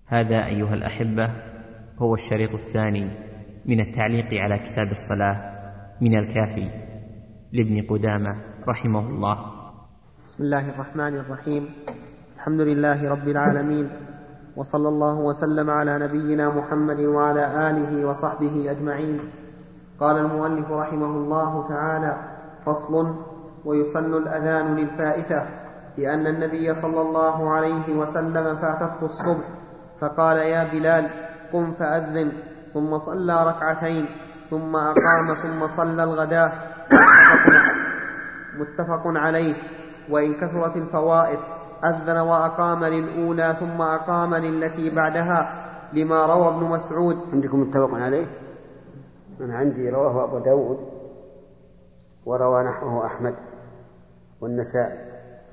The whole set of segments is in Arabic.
هذا أيها الأحبة هو الشريط الثاني من التعليق على كتاب الصلاة من الكافي لابن قدامة رحمه الله. بسم الله الرحمن الرحيم. الحمد لله رب العالمين، وصلى الله وسلم على نبينا محمد وعلى آله وصحبه أجمعين. قال المؤلف رحمه الله تعالى: فصل: ويسن الأذان للفائتة، لأن النبي صلى الله عليه وسلم فاتته الصبح فقال: يا بلال قم فأذن، ثم صلى ركعتين ثم أقام ثم صلى الغداء. متفق عليه. وإن كثرت الفوائد أذن وأقام للأولى ثم أقام للتي بعدها، لما روى ابن مسعود. عندكم متفق عليه؟ أنا عندي رواه أبو داود وروى نحوه أحمد والنسائي.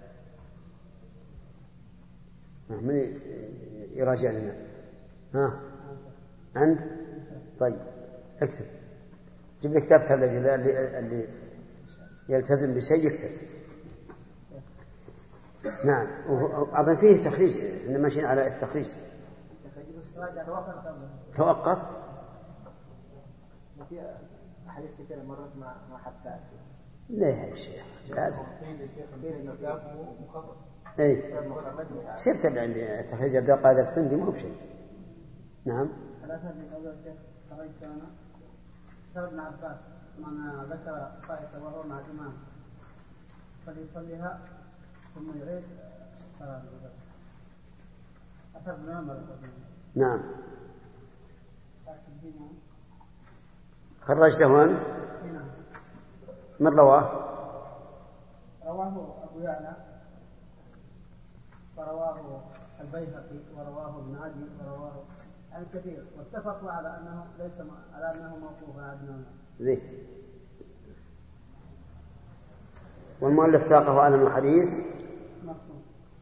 من يراجع لنا؟ ها عند؟ طيب اكتب، جيب لي كتاب ثلاجة اللي يلتزم بشيء يكتب. نعم، أظن فيه تخريج، إحنا ماشيين على التخريج. توقف. حديث كثير مرات ما حد سأل. لا يا شيخ لازم. اي شفت عندي تخريج عبد القادر السندي مو بشيء. نعم. ثلاثة من قول الشيخ قريت أنا سأل ابن عباس من ذكر فائتة وهو مع الإمام فليصليها ثم يعيد صلاة الغداء. أثر ابن عمر. نعم. خرجته أنت؟ نعم. من رواه؟ رواه أبو يعلى ورواه البيهقي ورواه ابن عدي ورواه الكثير، واتفقوا على أنه موقوف على ابن عمر. زين. والمؤلف ساقه على الحديث مفهوم.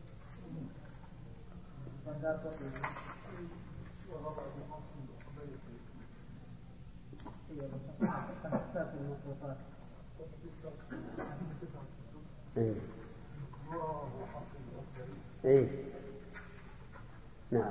اي نعم.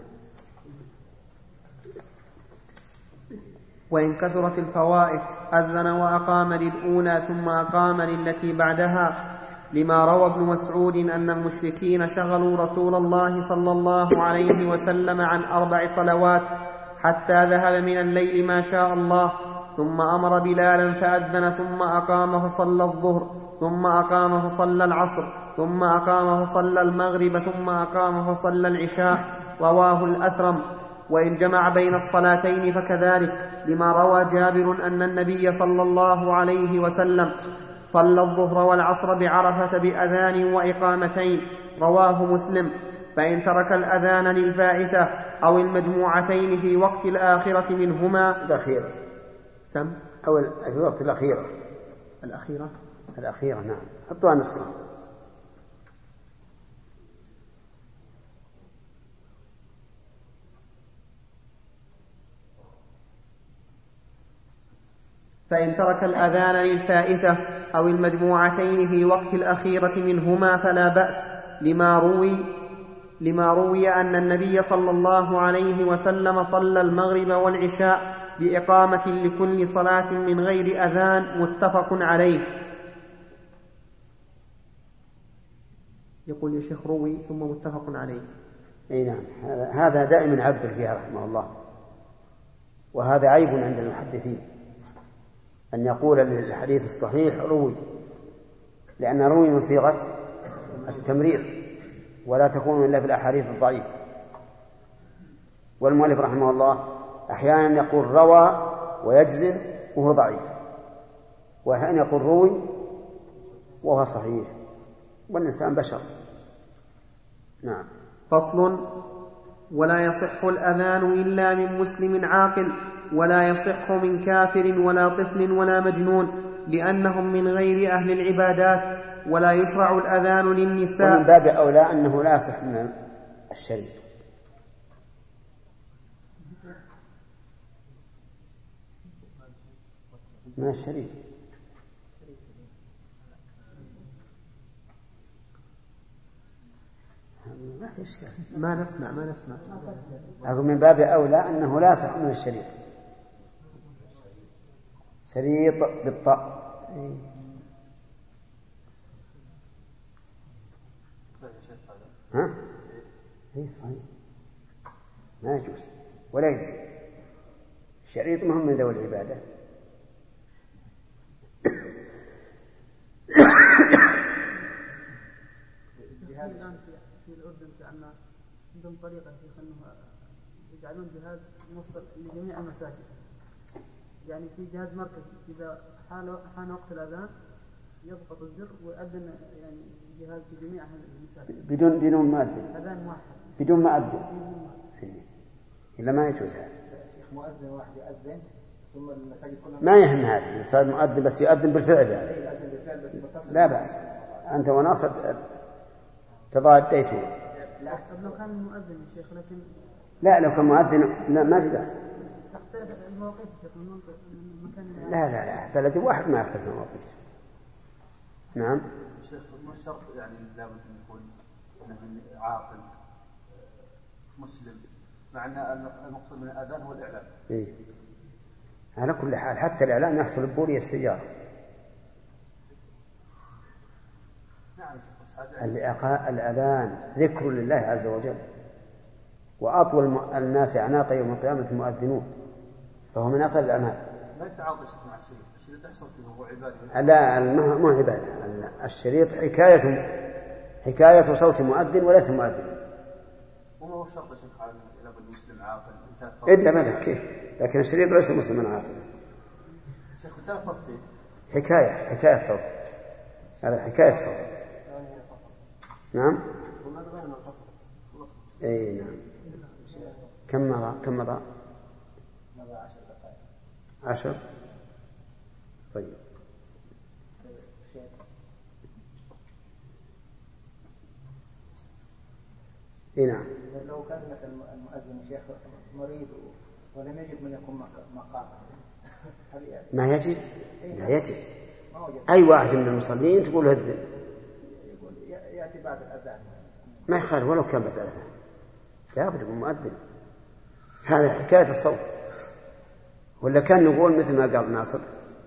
وإن كثرت الفوائد أذن وأقام للأولى ثم أقام للتي بعدها، لما روى ابن مسعود أن المشركين شغلوا رسول الله صلى الله عليه وسلم عن 4 صلوات حتى ذهب من الليل ما شاء الله، ثم أمر بلالا فأذن ثم أقام فصلى الظهر ثم أقام فصلى العصر ثم أقام فصلى المغرب ثم أقام فصلى العشاء. رواه الأثرم. وإن جمع بين الصلاتين فكذلك، لما روى جابر أن النبي صلى الله عليه وسلم صلى الظهر والعصر بعرفة بأذان وإقامتين. رواه مسلم. فإن ترك الأذان للفائتة أو المجموعتين في وقت الآخرة منهما الأخيرة سم أو في وقت الأخيرة الأخيرة نعم، حطوها نصرا. فإن ترك الأذان للفائتة أو المجموعتين في وقت الأخيرة منهما فلا بأس، لما روي أن النبي صلى الله عليه وسلم صلى المغرب والعشاء بإقامة لكل صلاة من غير أذان. متفق عليه. يقول يا شيخ روي ثم متفق عليه. اي نعم، هذا دائما عبر فيها رحمه الله، وهذا عيب عند المحدثين أن يقول للحديث الصحيح روي، لأن روي من صيغة التمريض ولا تكون إلا في الأحاديث الضعيفة. والمؤلف رحمه الله أحيانا يقول روى ويجزم وهو ضعيف، وأحيانا يقول روي وهو صحيح، والإنسان بشر. نعم. فصل: ولا يصح الأذان إلا من مسلم عاقل، ولا يصح من كافر ولا طفل ولا مجنون، لأنهم من غير أهل العبادات. ولا يشرع الأذان للنساء. ومن باب أولى أنه لا يصح من الشريط. من الشريط ما ما نسمع أقول من باب أولى أنه لا يصح من الشريط. شريط بالطاء. ها؟ إيه صحيح، ما يجوز ولا يجوز. الشريط مهم من ذوي العبادة. الآن في الأردن كأن عندهم طريقة أنه يجعلون جهاز موصل لجميع المساجد، يعني في جهاز مركزي إذا حان وقت الأذان يضغط الزر ويؤذن، يعني جهاز في جميع المساجد بدون مؤذن، أذان واحد بدون مؤذن. إلا ما يجوز هذا. مؤذن واحد يؤذن ثم المساجد كلها ما يهم هذا، صار مؤذن بس يؤذن بالفعل يعني. لا بأس، أنت وناصر تضاديتوا. لو كان مؤذن يا شيخ، لكن لا لو كان مؤذن ما في بأس. تختلف المواقيت يا شيخ من مكان. لا بلد واحد ما يختلف المواقيت. نعم. شيخ ما الشرط يعني لابد أن يكون عاقل مسلم، مع أن المقصود من الأذان هو الإعلام. إيه. على كل حال حتى الإعلام يحصل ببورية السيارة. الأذان ذكر لله عز وجل، وأطول الناس أعناقا يوم القيامة المؤذنون، فهو من أقل الأعمال. ما يتعاطى مع الشريط يحصل فيه هو عبادة. لا مو عبادة. الشريط حكاية صوت مؤذن وليس مؤذن. وما هو شرط شيخ على المسلم عاقل إلا ماذا كيف؟ لكن الشريط ليس مسلما عاقلا. شيخ فرق فيه. حكاية صوت، هذا حكاية صوت. نعم. اي نعم. كم مضى 10. طيب. اي نعم. لو كان مثلا المؤذن شيخ مريض ولم يجد من يقوم مقامه ما يجب. لا يجب. اي واحد من المصلين تقول هذن يأتي بعد الأذان ما يخالف ولو كان بعد الأذان، لا بد من مؤذن. هذا حكاية الصوت. ولا كان نقول مثل ما قال ناصر،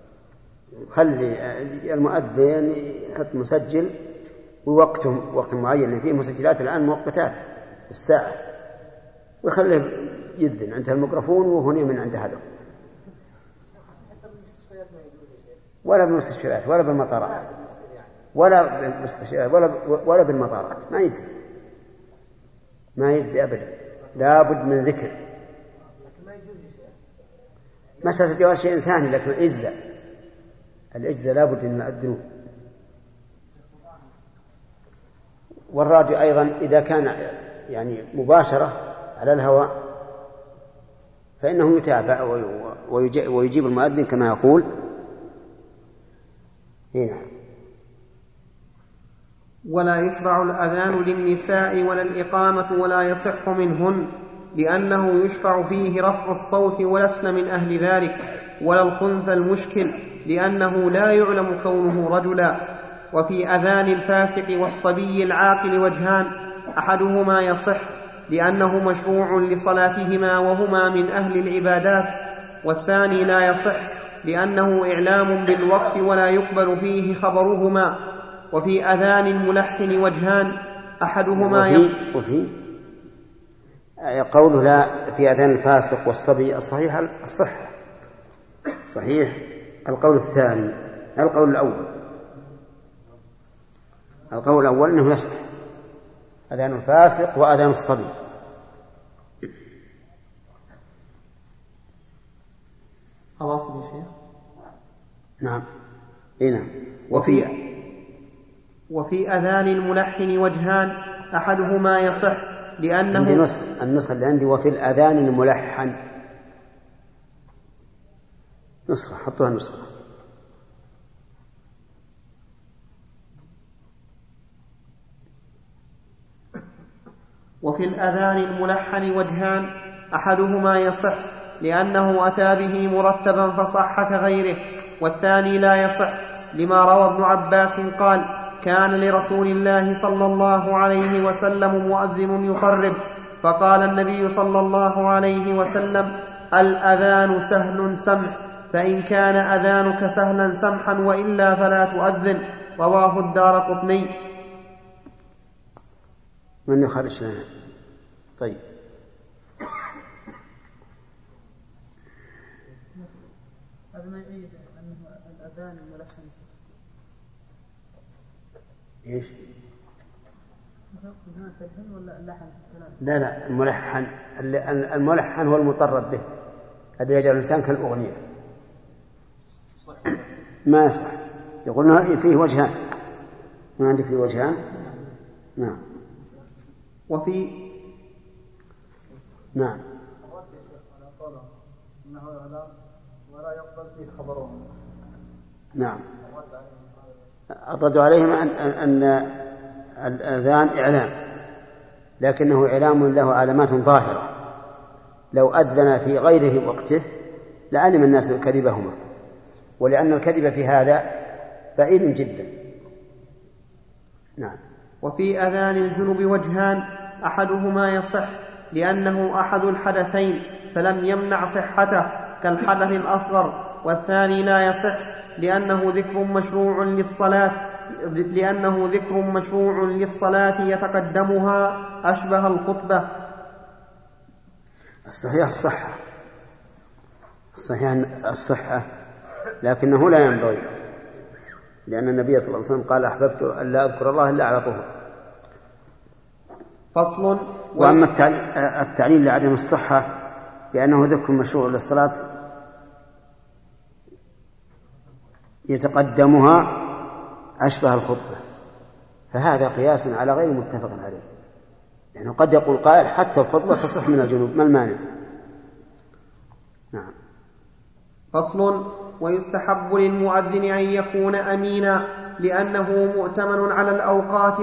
خلي المؤذن يحط مسجل ووقته وقت معين، فيه مسجلات الآن مؤقتات الساعة، ويخليه يذن عند الميكروفون وهنا من عند هذا. ولا بالمستشفيات ولا بالمطارات ولا بالمطارات ما يجزي أبدا. لا بد من ذكر. مسألة جواز شيء ثاني، لكن الإجزاء لا بد أن يؤذنون. والراديو أيضا إذا كان يعني مباشرة على الهواء فإنه يتابع ويجيب المؤذن كما يقول. هنا. ولا يشرع الأذان للنساء ولا الإقامة ولا يصح منهن، لأنه يشفع فيه رفع الصوت ولسن من أهل ذلك، ولا الخنث المشكل لأنه لا يعلم كونه رجلا. وفي أذان الفاسق والصبي العاقل وجهان، أحدهما يصح لأنه مشروع لصلاتهما وهما من أهل العبادات، والثاني لا يصح لأنه إعلام بالوقت ولا يقبل فيه خبرهما. وفي أذان الملحن وجهان، أحدهما يصح. وفي قوله لا في أذان الفاسق والصبي الصحيح الصحة صحيح. القول الثاني القول الأول أنه يصح أذان الفاسق وأذان الصبي. أواصل يا شيخ. نعم. نعم. وفي أذان الملحن وجهان، أحدهما يصح لأنه عندي النسخة اللي عندي وفي الأذان الملحن نسخة، حطوها نسخة. وفي الأذان الملحن وجهان، أحدهما يصح لأنه أتى به مرتبا فصح كغيره، والثاني لا يصح لما روى ابن عباس قال: كان لرسول الله صلى الله عليه وسلم مؤذن يقرب، فقال النبي صلى الله عليه وسلم: الأذان سهل سمح، فإن كان أذانك سهلا سمحا وإلا فلا تؤذن. رواه الدارقطني. من يخرج لنا؟ طيب. هذا ما يؤيد أنه الأذان الملحن. إيش؟ ولا اللحن؟ لا الملحن هو المطرب به، الذي يجعل الإنسان كالأغنية. ما يصح. يقولون فيه وجهان. ما عندك فيه وجهان؟ نعم. وفي نعم. ولا يقبل فيه خبرهم. نعم. الرد عليهم أن الأذان إعلام، لكنه إعلام له علامات ظاهرة. لو أذن في غيره وقته لعلم الناس كذبهما، ولأن الكذب في هذا بعيد جدا. نعم. وفي أذان الجنب وجهان، أحدهما يصح لأنه أحد الحدثين فلم يمنع صحته كالحدث الأصغر، والثاني لا يصح لأنه ذكر مشروع للصلاة يتقدمها أشبه الخطبة. الصحيح الصحة، لكنه لا ينبغي، لأن النبي صلى الله عليه وسلم قال: أحببت أن لا أذكر الله إلا على طهر. فصل. وأما التعليل لعدم الصحة بأنه ذكر مشروع للصلاة يتقدمها أشبه الخطبة، فهذا قياس على غير متفق عليه. يعني قد يقول قائل: حتى الخطبة تصح من الجنوب، ما المانع؟ نعم. فصل. ويستحب للمؤذن أن يكون أمينا لأنه مؤتمن على الأوقات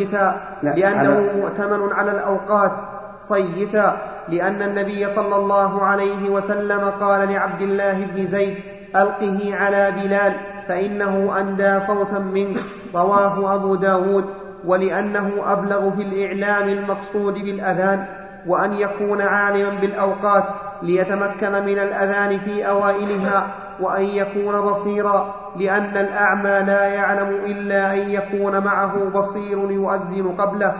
صيتا، لأن النبي صلى الله عليه وسلم قال لعبد الله بن زيد: ألقه على بلال فإنه أندى صوتا منك. رواه أبو داود. ولأنه أبلغ في الإعلام المقصود بالأذان، وأن يكون عالما بالأوقات ليتمكن من الأذان في أوائلها، وأن يكون بصيرا لأن الأعمى لا يعلم إلا أن يكون معه بصير يؤذن قبله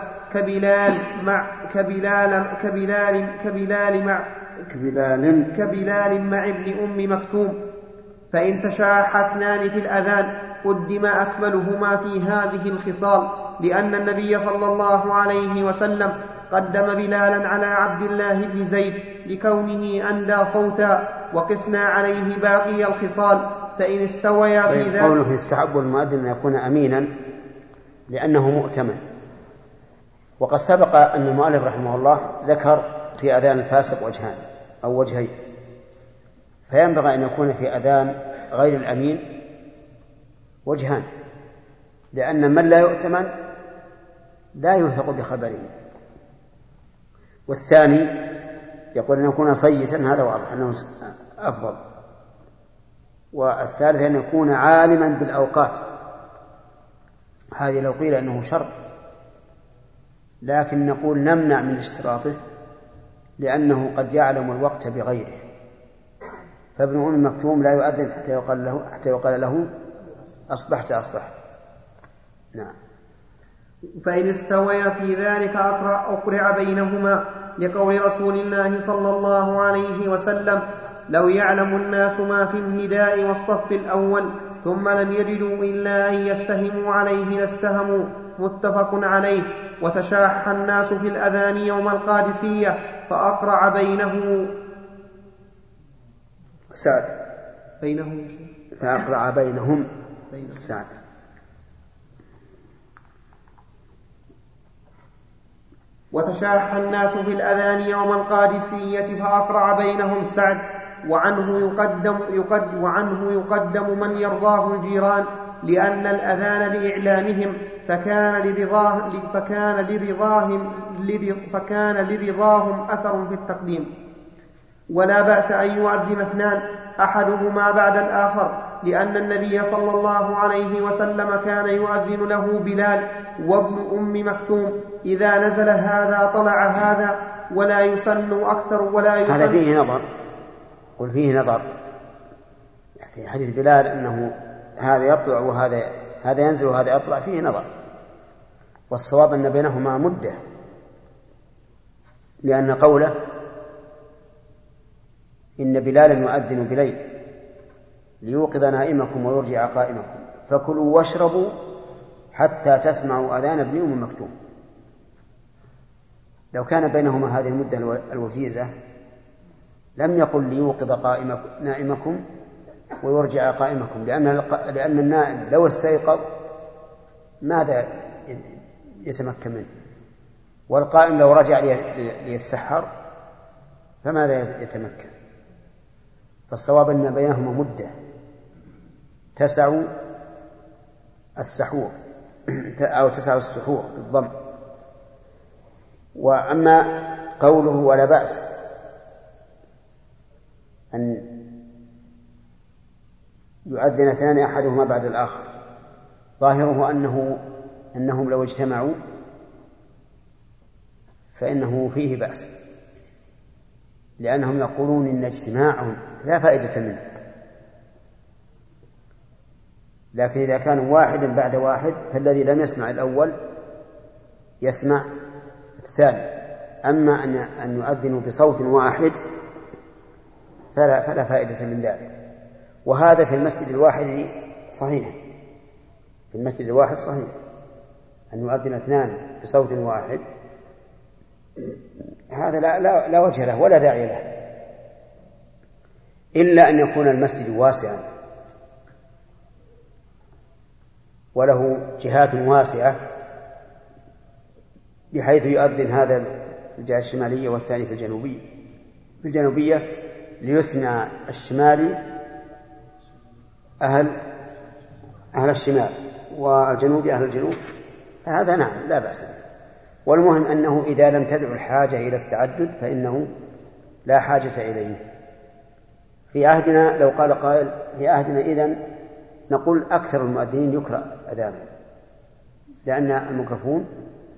كبلال مع ابن أم مكتوم. فإن تشاح اثنان في الأذان قدم أكملهما في هذه الخصال، لأن النبي صلى الله عليه وسلم قدم بلالا على عبد الله بن زيد لكونه أندى صوتا، وقسنا عليه باقي الخصال. فإن استويا في ذلك. قوله يستحب المؤذن أن يكون أمينا لأنه مؤتمن. وقد سبق أن المؤلف رحمه الله ذكر في أذان الفاسق وجهان أو وجهين، فينبغي أن يكون في أذان غير الأمين وجهان، لأن من لا يؤتمن لا يوثق بخبره. والثاني يقول أن يكون صيتا، هذا واضح أنه أفضل. والثالث أن يكون عالما بالأوقات، هذه لو قيل أنه شرط، لكن نقول نمنع من اشتراطه لأنه قد يعلم الوقت بغيره. فابن أم مكتوم لا يؤذن حتى يقال له أصبحت. نعم. فإن استويا في ذلك أقرع بينهما، لقول رسول الله صلى الله عليه وسلم: لو يعلم الناس ما في النداء والصف الأول ثم لم يجدوا إلا أن يستهموا عليه لاستهموا. متفق عليه. وتشاح الناس في الأذان يوم القادسية فأقرع فأقرع بينهم سعد. وتشاح الناس في الأذان يوم القادسية فأقرع بينهم سعد. وعنه يقدم من يرضاه الجيران، لأن الأذان لإعلامهم فكان لرضاهم أثر في التقديم. ولا بأس أن يؤذن اثنان، أحدهما بعد الآخر، لأن النبي صلى الله عليه وسلم كان يؤذن له بلال وابن أم مكتوم، إذا نزل هذا طلع هذا، ولا يسن أكثر ولا يسن. هذا فيه نظر، قل فيه نظر في حديث بلال أنه هذا يطلع وهذا ينزل وهذا يطلع، فيه نظر، والصواب أن بينهما مدة، لأن قوله إن بلالا يؤذن بليل ليوقظ نائمكم ويرجع قائمكم فكلوا واشربوا حتى تسمعوا أذان ابن أم مكتوم. لو كان بينهما هذه المدة الوجيزة لم يقل ليوقظ نائمكم ويرجع قائمكم، لأن النائم لو استيقظ ماذا يتمكن منه، والقائم لو رجع ليتسحر فماذا يتمكن. فالصواب أن بينهما مدة تسع السحور أو تسع السحور بالضم. وأما قوله ولا بأس أن يؤذن اثنان أحدهما بعد الآخر، ظاهره أنهم لو اجتمعوا فإنه فيه بأس، لأنهم يقولون إن اجتماعهم لا فائدة منه، لكن إذا كانوا واحدا بعد واحد فالذي لم يسمع الأول يسمع الثاني. أما أن يؤذنوا بصوت واحد فلا فائدة من ذلك. وهذا في المسجد الواحد صحيح، في المسجد الواحد صحيح أن يؤذن اثنان بصوت واحد، هذا لا وجه له ولا داعي له، إلا أن يكون المسجد واسعا وله جهات واسعة بحيث يؤذن هذا في الجهة الشمالية والثاني في الجنوبية ليسمع الشمالي أهل الشمال والجنوب أهل الجنوب، هذا نعم لا بأس به. والمهم أنه إذا لم تدع الحاجة إلى التعدد فإنه لا حاجة إليه. في عهدنا لو قال قائل في عهدنا إذن نقول أكثر المؤذنين يقرأ أذانه، لأن الميكروفون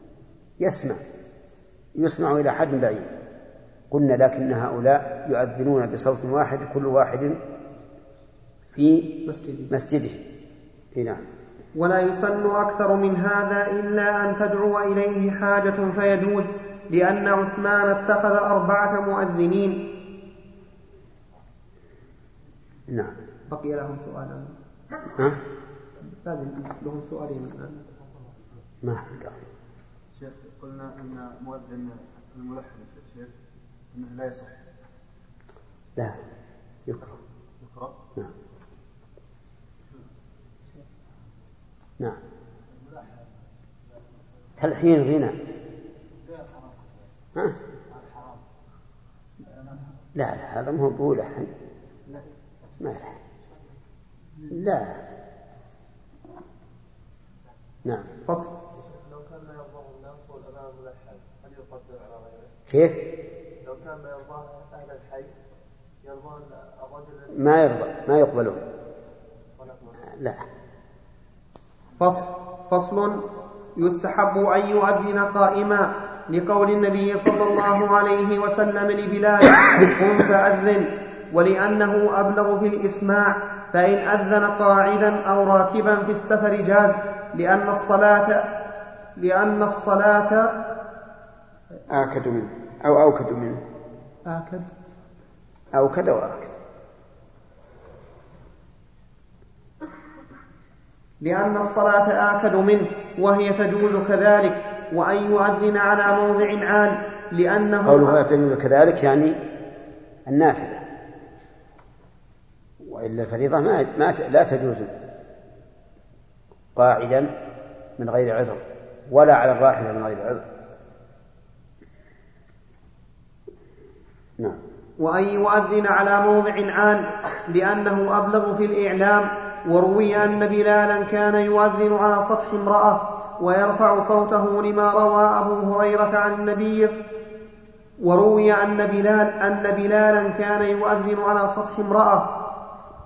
يسمع إلى حد بعيد. قلنا لكن هؤلاء يؤذنون بصوت واحد كل واحد في مسجده. نعم. ولا يسن أكثر من هذا إلا أن تدعو إليه حاجة فيجوز، لأن عثمان اتخذ 4 مؤذنين. نعم. بقي لهم سؤالا. لهم سؤالين الآن. ما شيخ قلنا أن مؤذن الملحن شيخ أنه لا يصح. لا يكره. نعم. نعم. تلحين غنى. لا هذا مو بولحن. ما يلحن. لا. نعم. فصل. لو كان لا يرضاه الناس والأذان ملحن هل يقدر على غيره؟ كيف؟ لو كان لا يرضاه أهل الحي يرضون الرجل ما يرضى ما يقبلون. لا. فصل. يستحب أن يؤذن قائما لقول النبي صلى الله عليه وسلم لبلال قم فأذن، ولأنه أبلغ في الإسماع، فإن أذن قاعدا أو راكبا في السفر جاز، لأن الصلاة آكد منه أو أوكد منه. أوكد وآكد. لأن الصلاة آكد منه وهي تجوز كذلك، وأن يؤذن على موضع عال، لأنه قولها تجوز كذلك يعني النافلة، وإلا الفريضة لا تجوز قاعدا من غير عذر ولا على الراحلة من غير عذر. نعم. وأن يؤذن على موضع عال لأنه أبلغ في الإعلام. وروي أن بلالا كان يؤذن على سطح امرأة ويرفع صوته لما روى أبو هريرة عن النبي. وروي أن بلالا كان يؤذن على سطح امرأة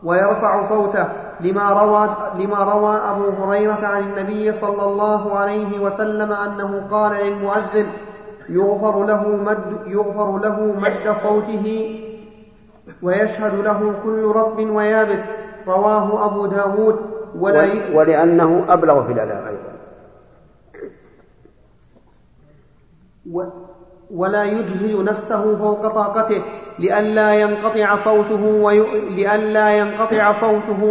ويرفع صوته لما روى أبو هريرة عن النبي صلى الله عليه وسلم أنه قال للمؤذن يغفر له مد صوته ويشهد له كل رطب ويابس. رواه أبو داود. ولأنه أبلغ في الأداء أيضا. ولا يجهل نفسه فوق طاقته لئلا ينقطع صوته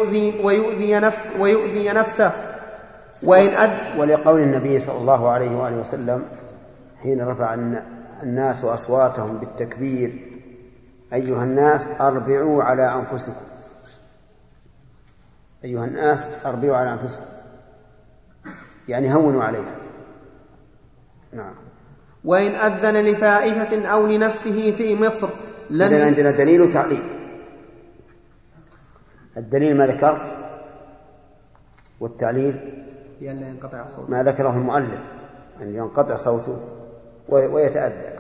ويؤذي نفسه. ولقول النبي صلى الله عليه وآله وسلم حين رفع الناس أصواتهم بالتكبير: أيها الناس أربعوا على أنفسكم. أيها الناس أربعوا على أنفسكم، يعني هونوا عليها. نعم. وإن أذن لفائفة أو لنفسه في مصر إذن عندنا دليل وتعليل. الدليل ما ذكرت، والتعليل ما ذكره المؤلف أن ينقطع صوته ويتأذى.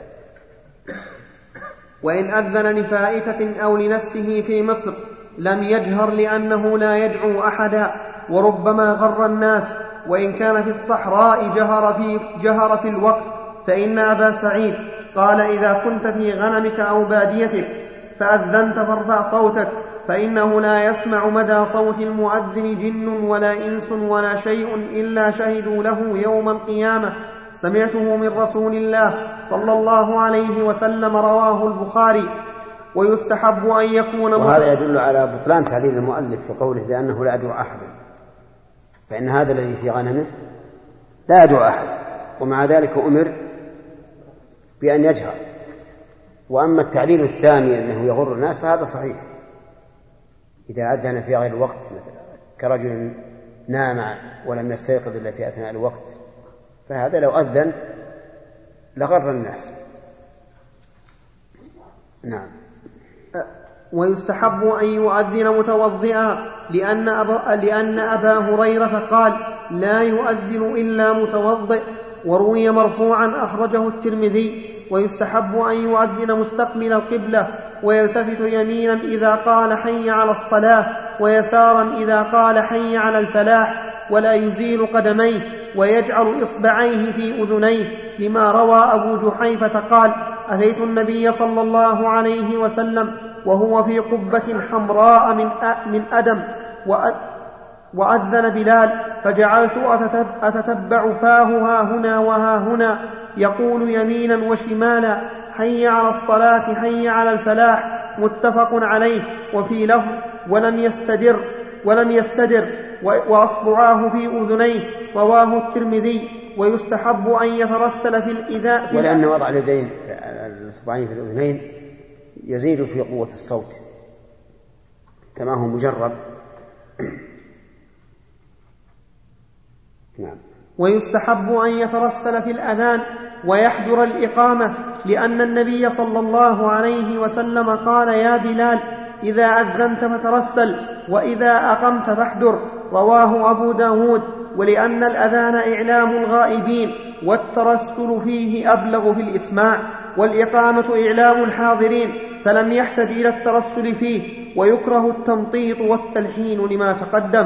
وإن أذن لفائفة أو لنفسه في مصر لم يجهر لأنه لا يدعو أحدا وربما غر الناس. وإن كان في الصحراء جهر في الوقت. فإن أبا سعيد قال: إذا كنت في غنمك أو باديتك فأذنت فارفع صوتك، فإنه لا يسمع مدى صوت المؤذن جن ولا إنس ولا شيء إلا شهدوا له يوم القيامة. سمعته من رسول الله صلى الله عليه وسلم. رواه البخاري. ويستحب أن يكون وهذا يدل على بطلان تعليل المؤلف في قوله بأنه لا يدعو أحدا، فإن هذا الذي في غنمه لا يدعو أحد، ومع ذلك أمر بأن يجهر. وأما التعليل الثاني أنه يغر الناس فهذا صحيح إذا أذن في غير الوقت، مثلا كرجل نام ولم يستيقظ إلا في أثناء الوقت، فهذا لو أذن لغر الناس. نعم. ويستحب أن يؤذن متوضئا لأن أبا هريرة قال: لا يؤذن إلا متوضئ. وروي مرفوعا أخرجه الترمذي. ويستحب أن يؤذن مستقبل القبلة ويلتفت يمينا إذا قال حي على الصلاة ويسارا إذا قال حي على الفلاح، ولا يزيل قدميه ويجعل إصبعيه في أذنيه، لما روى أبو جحيفة قال: أتيت النبي صلى الله عليه وسلم وهو في قبة حمراء من أدم وأذن بلال، فجعلت أتتبع فاه ها هنا وها هنا يقول يمينا وشمالا: حي على الصلاة حي على الفلاح. متفق عليه. وفي لفظ: ولم يستدر وأصبعاه في أذنيه. رواه الترمذي. ويستحب أن يترسل في الإذاء، ولأن وضع اليدين الأصبعين في الأذنين يزيد في قوة الصوت كما هو مجرب. نعم. ويستحب أن يترسل في الأذان ويحضر الإقامة، لأن النبي صلى الله عليه وسلم قال: يا بلال إذا أذنت فترسل وإذا أقمت فاحضر. رواه أبو داود. ولأن الأذان إعلام الغائبين والترسل فيه أبلغ في الإسماع، والإقامة إعلام الحاضرين، فلم يحتج إلى الترسل فيه. ويكره التمطيط والتلحين لما تقدم.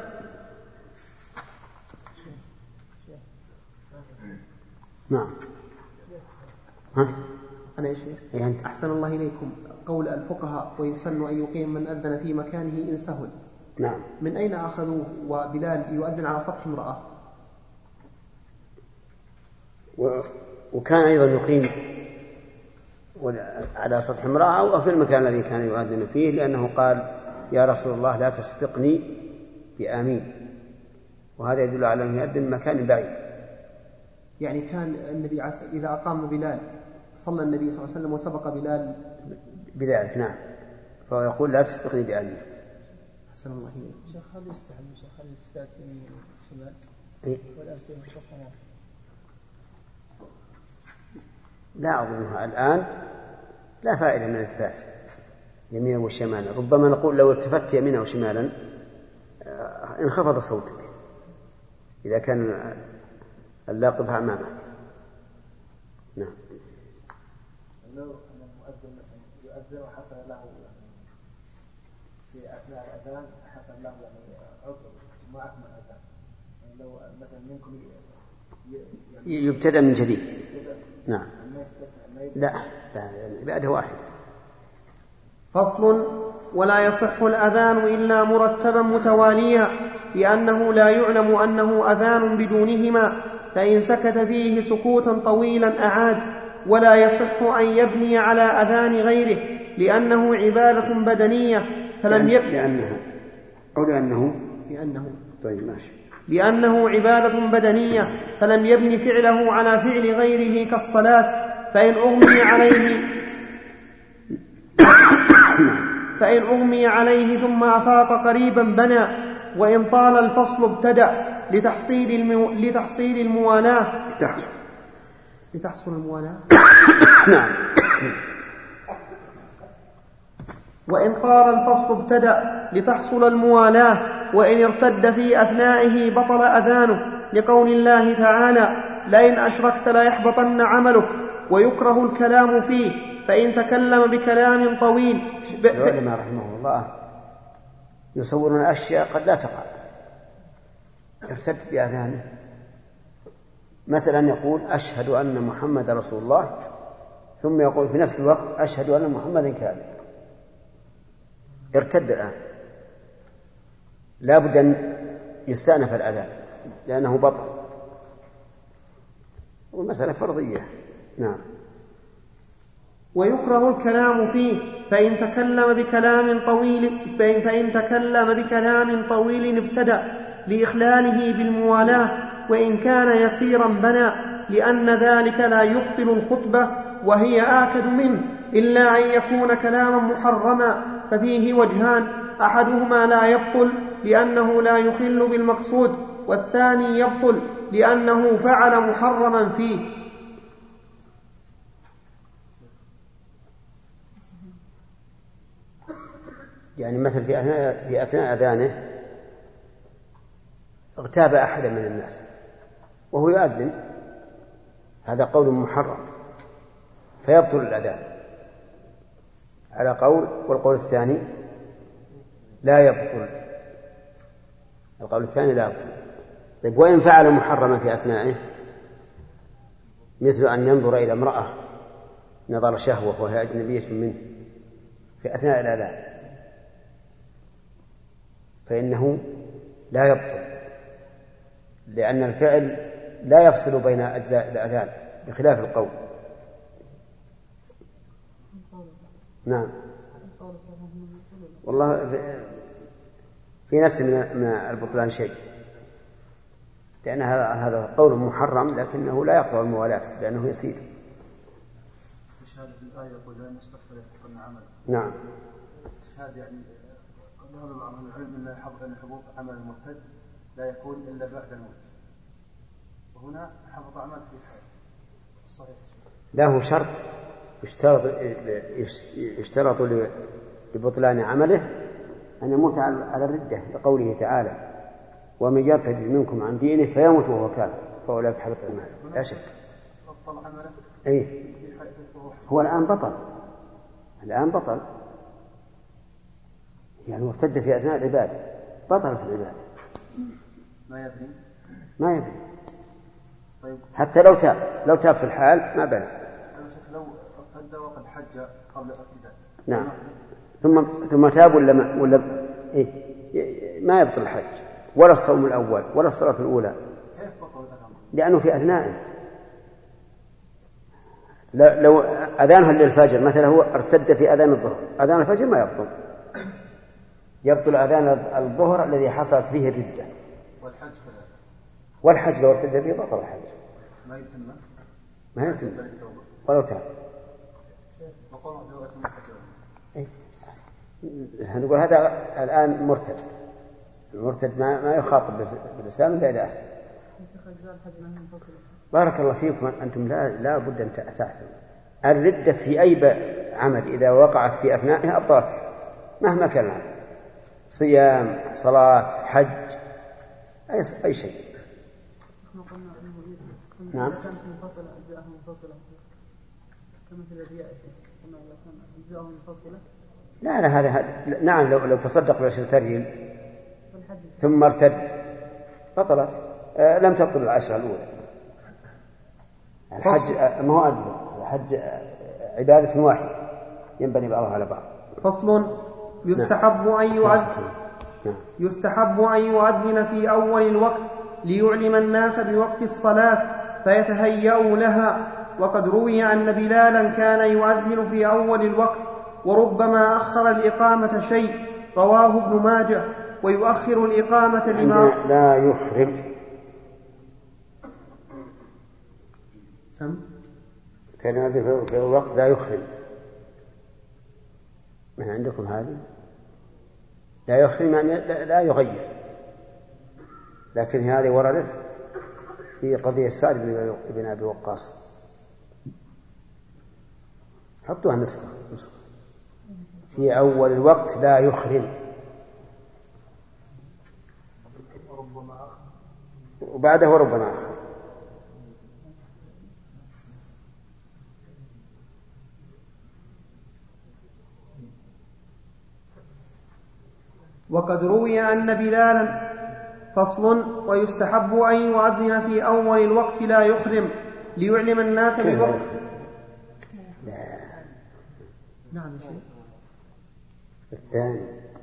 نعم. أنا يا شيخ أحسن الله إليكم قول الفقهاء: ويسن أن يقيم من أذن في مكانه إن سهل. نعم. من أين أخذوه وبلال يؤذن على سطح امرأة؟ وكان أيضا يقيم على سطح امرأة أو في المكان الذي كان يؤذن فيه، لأنه قال: يا رسول الله لا تسبقني بآمين. وهذا يدل على أن يؤذن مكان بعيد. يعني كان النبي إذا أقام بلال صلى النبي صلى الله عليه وسلم وسبق بلال بذلك. نعم. فهو يقول: لا تسبقني بآمين. أحسن الله إليك. شيخ هل يستحب شيخ الالتفات يمين وشمال والألفين والشقة؟ لا أظنها الآن لا فائدة من الالتفات يمينا وشمالا. ربما نقول لو التفت يمينا وشمالا انخفض صوتك إذا كان اللاقطها أمامك. نعم. لو أن المؤذن مثلا يؤذن وحصل له في أثناء الأذان حسن له يعني عذر ما أكمل الأذان، يعني لو مثلا منكم يبتدأ من جديد. نعم. لا بعده واحد. فصل: ولا يصح الأذان إلا مرتبا متواليا، لأنه لا يعلم أنه أذان بدونهما، فإن سكت فيه سكوتا طويلا أعاد. ولا يصح أن يبني على أذان غيره، لأنه عبادة بدنية فلم لأنه عبادة بدنية فلم يبن فعله على فعل غيره كالصلاة. فإن أغمي عليه ثم أفاق قريبا بنى، وإن طال الفصل ابتدأ لتحصيل الموالاة. لتحصل الموالاة. وإن طال الفصل ابتدأ لتحصل الموالاة، وإن ارتد في أثنائه بطل أذانه، لقول الله تعالى: لئن أشركت ليحبطن عملك. ويكره الكلام فيه، فإن تكلم بكلام طويل. العلماء رحمه الله يصورون أشياء قد لا تقع، ارتد بأذانه، مثلا يقول أشهد أن محمد رسول الله، ثم يقول في نفس الوقت أشهد أن محمدا كاذب، ارتد الآن، لا بد أن يستأنف الأذان لأنه بطل، والمسألة فرضية. نعم. ويكره الكلام فيه، فإن تكلم بكلام طويل ابتدأ لإخلاله بالموالاة، وإن كان يسيرا بنى، لأن ذلك لا يبطل الخطبة وهي آكد منه، إلا أن يكون كلاما محرما، ففيه وجهان: أحدهما لا يبطل لأنه لا يخل بالمقصود، والثاني يبطل لأنه فعل محرما فيه. يعني مثل في أثناء أذانه اغتاب أحدا من الناس وهو يؤذن، هذا قول محرم فيبطل الأذان على قول، والقول الثاني لا يبطل، القول الثاني لا يبطل. طيب وإن فعل محرما في أثنائه، مثل أن ينظر إلى امرأة نظر شهوة وهي أجنبية منه في أثناء الأذان، فإنه لا يبطل، لأن الفعل لا يفصل بين أجزاء الأذان بخلاف القول. نعم. والله في نفس من البطلان شيء، لأن هذا قول محرم لكنه لا يقطع الموالاة لأنه يسير. استشهاد في الآية يقول لا نستغفر يحبطن عمل. نعم. استشهاد يعني قال بعض العلم أن حبوط عمل المرتد لا يكون إلا بعد الموت، وهنا حبط عمل في الحياة. صحيح. له شرط يشترط لبطلان عمله أن يموت على الردة، لقوله تعالى: ومن يرتد منكم عن دينه فيموت وهو كافر فأولئك حبط أعمالهم. لا شك. بطل عمله. أي. هو الآن بطل، يعني مرتد في أثناء العبادة، بطلت العبادة. ما يبني. طيب. حتى لو تاب في الحال ما بنى. لو ارتد وقد حج قبل الارتداد. نعم. ثم تاب ولا إيه؟ ما يبطل الحج ولا الصوم الأول ولا الصلاة الأولى. كيف بطل الأذان؟ لأنه في أثنائه. لو أذانها للفجر مثلا، هو ارتد في أذان الظهر، أذان الفجر ما يبطل أذان الظهر الذي حصلت فيه الردة. والحج لو ارتد به بطل الحج. ما يتم ولو تاب. نقول هذا الآن المرتد ما يخاطب باللسان ولا يدعس. بارك الله فيكم. أنتم لا بد أن تعرفوا الردة في أي عمل إذا وقعت في أثنائها أبطلت مهما كان العمل، صيام، صلاة، حج، أي شيء. نعم. كما في الأدعية كما لو كان أجزاءه منفصلة لا هذا نعم، لو تصدق ب10 ريال ثم ارتد بطلت، لم تبطل ال10 الأولى. الحج ما هو أجزاء، الحج عبادة واحدة ينبني بعضها على بعض. فصل. يستحب أن يؤذن في أول الوقت ليعلم الناس بوقت الصلاة فيتهيأوا لها. وقد روي أن بلالا كان يؤذن في أول الوقت وربما أخر الإقامة شيء، رواه ابن ماجه. ويؤخر الإقامة لما لا يخرم. كان يؤذن في الوقت لا يخرم. ما عندكم هذه؟ لا يخرم يعني لا يغير، لكن هذه وردت في قضية سعد بن أبي وقاص. حطوها نسخة في أول الوقت لا يخرم، وبعده ربما آخر. وقد روي أن بلالا. فصل. ويستحب أن يؤذن في أول الوقت لا يخرم ليعلم الناس بالوقت. نعم شيء الثاني.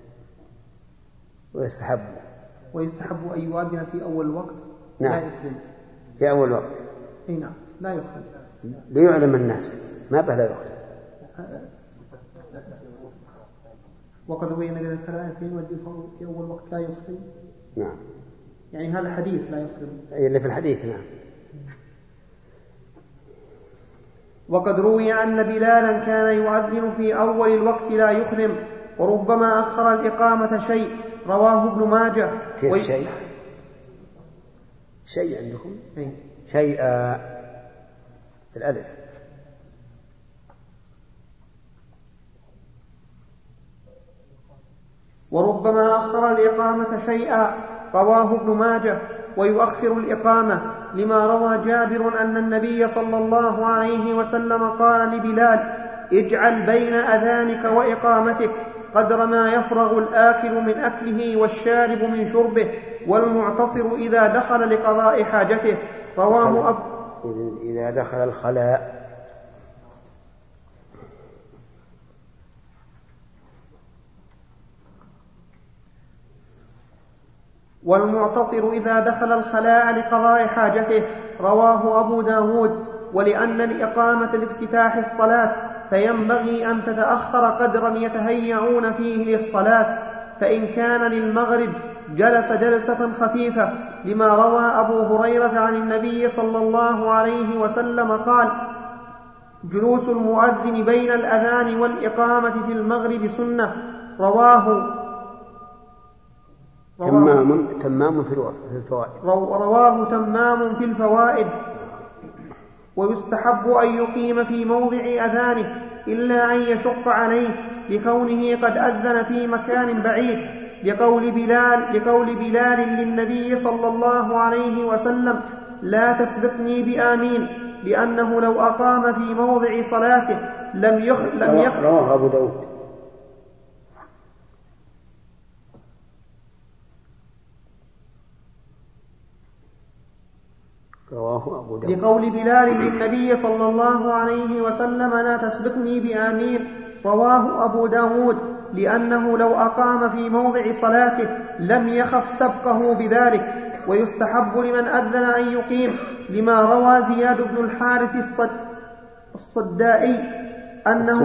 ويستحب أن يؤذن في أول الوقت نعم. لا يخرم في أول وقت. نعم لا يخرم ليعلم الناس، ما به لا يخرم. وقد روي أن الثلاثة في أول وقت لا يخرم. نعم. يعني هذا حديث لا يخرم اللي في الحديث. نعم. وقد روي أن بلالا كان يؤذن في أول الوقت لا يخرم وربما أخر الإقامة شيء، رواه ابن ماجه. كيف شيء عندكم؟ شيء الألف. وربما أخر الإقامة شيئا، رواه ابن ماجه. ويؤخر الإقامة لما روى جابر أن النبي صلى الله عليه وسلم قال لبلال: اجعل بين أذانك وإقامتك قدر ما يفرغ الآكل من أكله والشارب من شربه والمعتصر إذا دخل لقضاء حاجته، رواه إذا دخل الخلاء. والمعتصر إذا دخل الخلاء لقضاء حاجته، رواه أبو داود. ولأن الإقامة لافتتاح الصلاة فينبغي أن تتأخر قدرا يتهيعون فيه للصلاة، فإن كان للمغرب جلس جلسة خفيفة، لما روى أبو هريرة عن النبي صلى الله عليه وسلم قال: جلوس المؤذن بين الأذان والإقامة في المغرب سنة، رواه تمام في الفوائد. رواه تمام في الفوائد. ويستحب أن يقيم في موضع أذانه إلا أن يشق عليه لكونه قد أذن في مكان بعيد، لقول بلال للنبي صلى الله عليه وسلم: لا تسبقني بآمين، لأنه لو أقام في موضع صلاته لم يخ. رواه أبو داود. لقول بلال للنبي صلى الله عليه وسلم: لا تسبقني بآمين، رواه أبو داود، لأنه لو أقام في موضع صلاته لم يخف سبقه بذلك. ويستحب لمن أذن أن يقيم، لما روى زياد بن الحارث الصدائي أنه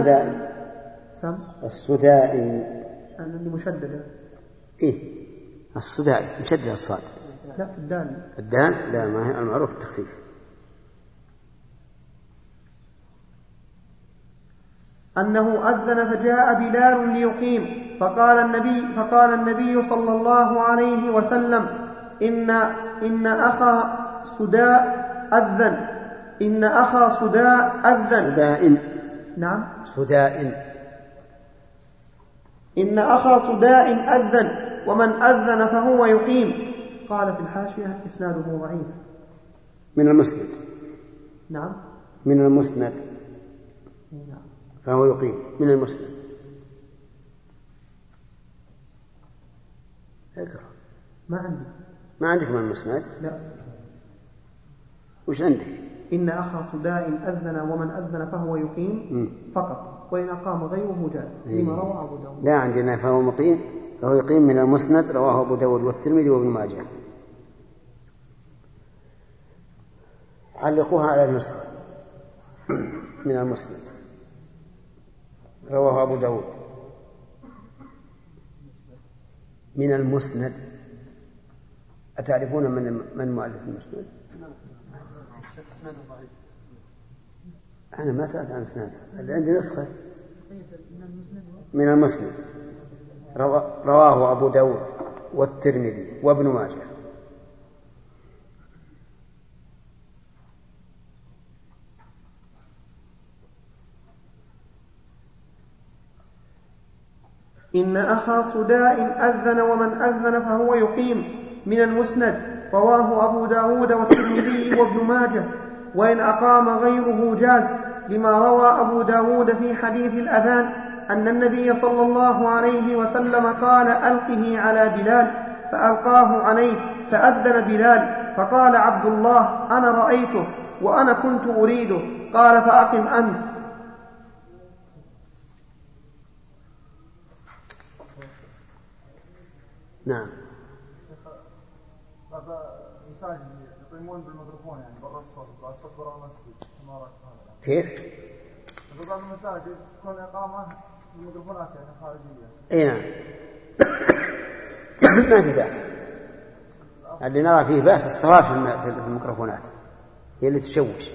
السدائي مشدد. الصدائي مشدد الصاد. لا الدال لا، ما هي المعروف التخفيف. أنه أذن فجاء بلال ليقيم، فقال النبي صلى الله عليه وسلم: إن أخا صداء أذن. نعم إن أخا صداء أذن، ومن أذن فهو يقيم. قال في الحاشية: إسناده ضعيف. من المسند. نعم من المسند. فهو يقيم من المسند. اقرأ. ما عندي. ما عندك من المسند؟ لا. وش عندك؟ إن أخا صداء أذن ومن أذن فهو يقيم فقط، وإن أقام غيره جاز، لما روى أبو داود. لا عندنا فهو مقيم، فهو يقيم من المسند، رواه أبو داود والترمذي وابن ماجه. علقوها على النسخة من المسند، رواه أبو داود من المسند. أتعرفون من مؤلف المسند؟ أنا ما سألت عن اسناده، اللي عندي نسخة من المسند، رواه أبو داود والترمذي وابن ماجه. إن أخا صداء أذن ومن أذن فهو يقيم من المسند، رواه أبو داود والترمذي وابن ماجه، وإن أقام غيره جاز، لما روى أبو داود في حديث الأذان أن النبي صلى الله عليه وسلم قال ألقه على بلال، فألقاه عليه فأذن بلال، فقال عبد الله أنا رأيته وأنا كنت أريده، قال فأقم أنت. نعم. مساجد يقيمون بالميكروفون يعني برا الصوت برا المسجد. كيف؟ بعض المساجد تكون إقامة بالميكروفونات يعني خارجية. اي نعم. ما في بأس. اللي نرى فيه بأس الصلاة في الميكروفونات هي اللي تشوش.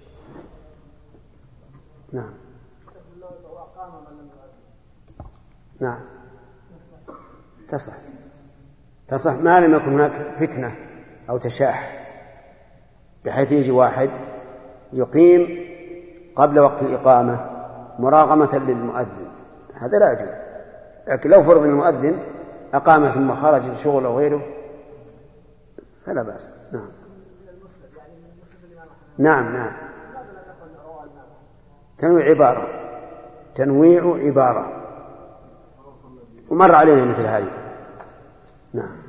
نعم. نعم تصح ما لم يكن هناك فتنة أو تشاح، بحيث يجي واحد يقيم قبل وقت الإقامة مراغمة للمؤذن، هذا لا يجوز. لكن لو فرض المؤذن أقام ثم خرج لشغل أو غيره فلا بأس. نعم. تنويع عبارة ومر علينا مثل هذه. نعم.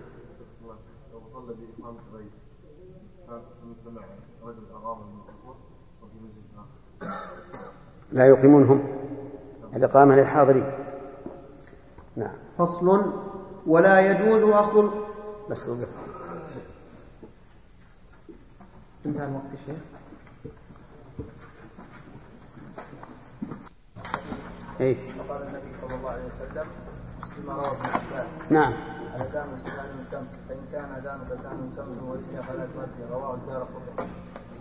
لا يقيمونهم الإقامة للحاضرين. نعم. فصل. ولا يجوز أخذ بس وقف. انتهى الوقت الشيخ. قال النبي صلى الله عليه وسلم فيما روى ابن عباس: نعم. الأذان سهل سمع، فإن كان أذانك سهل سمع وزن فلا تؤدي، رواه الدارقطني.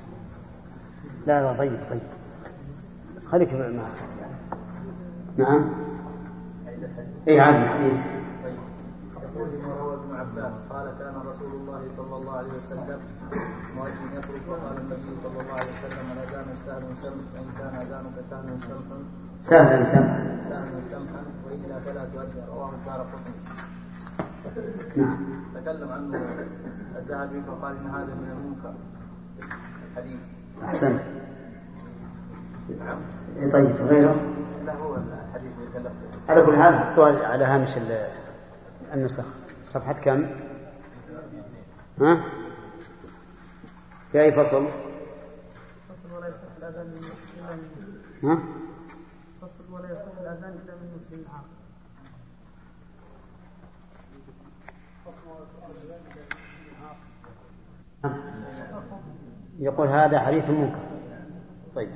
لا طيب خليك مع الصوت. نعم. عادي الحديث. يقول فيما روى ابن عباس قال: كان رسول الله صلى الله عليه وسلم مؤذن يخرج، وقال النبي صلى الله عليه وسلم: الأذان سهل سمع، فإن كان أذانك سهلا سمحا وإلا فلا تؤدي، رواه الدارقطني. نعم. تكلم عنه الذهبي فقال إن هذا من المنكر الحديث. أحسنت. نعم. طيب غيره؟ لا هو الحديث يتكلم على كل حال حطوا على هامش النسخ. صفحة كم؟ ها؟ في أي فصل؟ فصل ولا يصح الأذان من مسلم إلا من مسلم. ها؟ فصل ولا يصح الأذان إلا من مسلم عاقل. يقول هذا حديث منكر. طيب.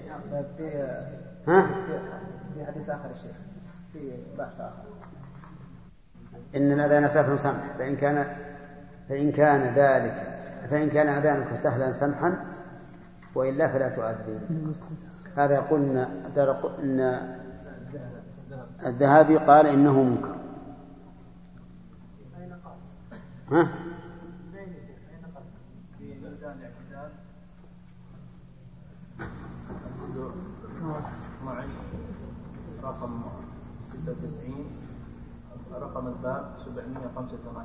في حديث آخر الشيخ في بحث آخر إن الأذان سهل سمح، فإن كان أذانك سهلا سمحا وإلا فلا تؤذن. هذا يقول إن الذهبي قال إنه منكر. ها؟ رقم 96 رقم الباب 785.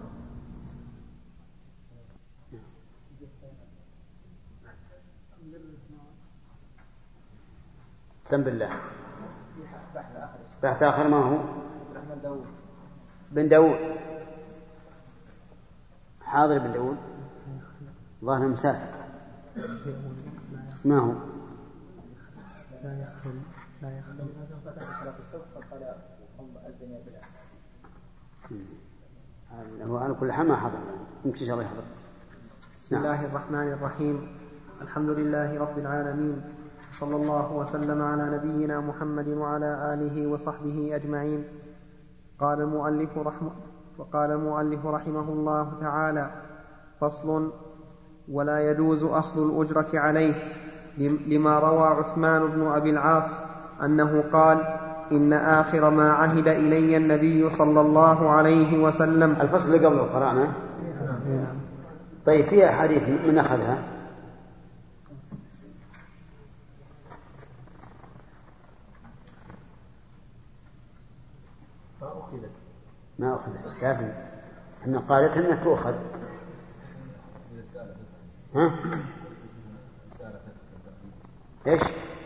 سم بالله. بحث آخر ما هو؟ بن داود. حاضر ابن داود ظاهر مسافر. ما هو لا يخل هو على كل حال ما حضر، يمكن إن شاء الله يحضر. بسم الله الرحمن الرحيم. الحمد لله رب العالمين، صلى الله وسلم على نبينا محمد وعلى آله وصحبه أجمعين. قال المؤلف رحمه الله تعالى: فصل: ولا يجوز أخذ الأجرة عليه، لما روى عثمان بن أبي العاص أنه قال: إن آخر ما عهد إلي النبي صلى الله عليه وسلم. الفصل اللي قبله قرأنا. طيب فيها حديث من أخذها؟ ما أخذت، لازم إحنا قالت إنها تؤخذ. ها؟ إيش؟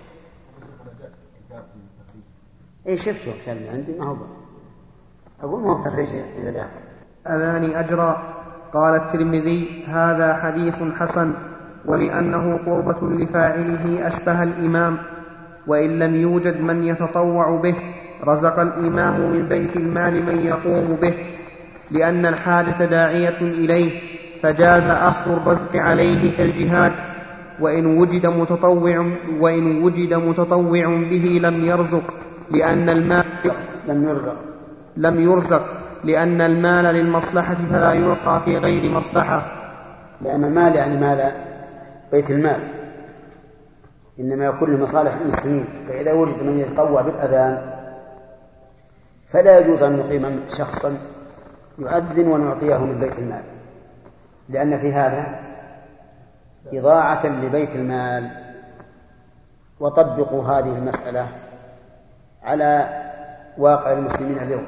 إيش شفته كتاب عندي ما هو أقول ما هو تخريج إلى ذاك. أذان أجرى. قال الترمذي: هذا حديث حسن، ولأنه قربة لفاعله أشبه الإمام، وإن لم يوجد من يتطوع به رزق الإمام من بيت المال من يقوم به، لأن الحاجة داعية إليه، فجاز أخذ الرزق عليه كالجهاد. وإن وجد متطوع به لم يرزق، لأن المال لم يرزق لأن المال للمصلحة فلا يلقى في غير مصلحة. لأن المال يعني مال بيت المال، إنما يكون لمصالح المسلمين. فإذا وجد من يتطوع بالأذان فلا يجوز أن نقيم شخصا يؤذن ونعطيه من بيت المال، لأن في هذا إضاعة لبيت المال. وطبقوا هذه المسألة على واقع المسلمين اليوم،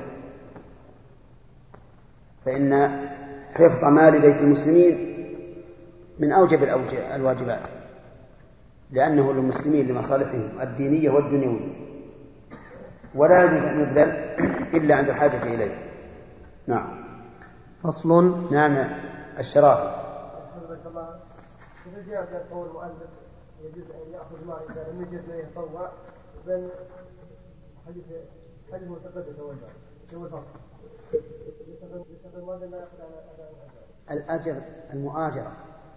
فإن حفظ مال بيت المسلمين من أوجب الواجبات، لأنه للمسلمين لمصالحهم الدينية والدنيوية، ولا يجوز أن يبذل إلا عند الحاجة إليه. نعم. فصل. نعم. الشرافي. إذا جاء قول المؤلف يجوز أن يأخذ مال إذا لم يجد من يتطوع، بل حديث متقدس هو الفصل. الأجر المؤاجرة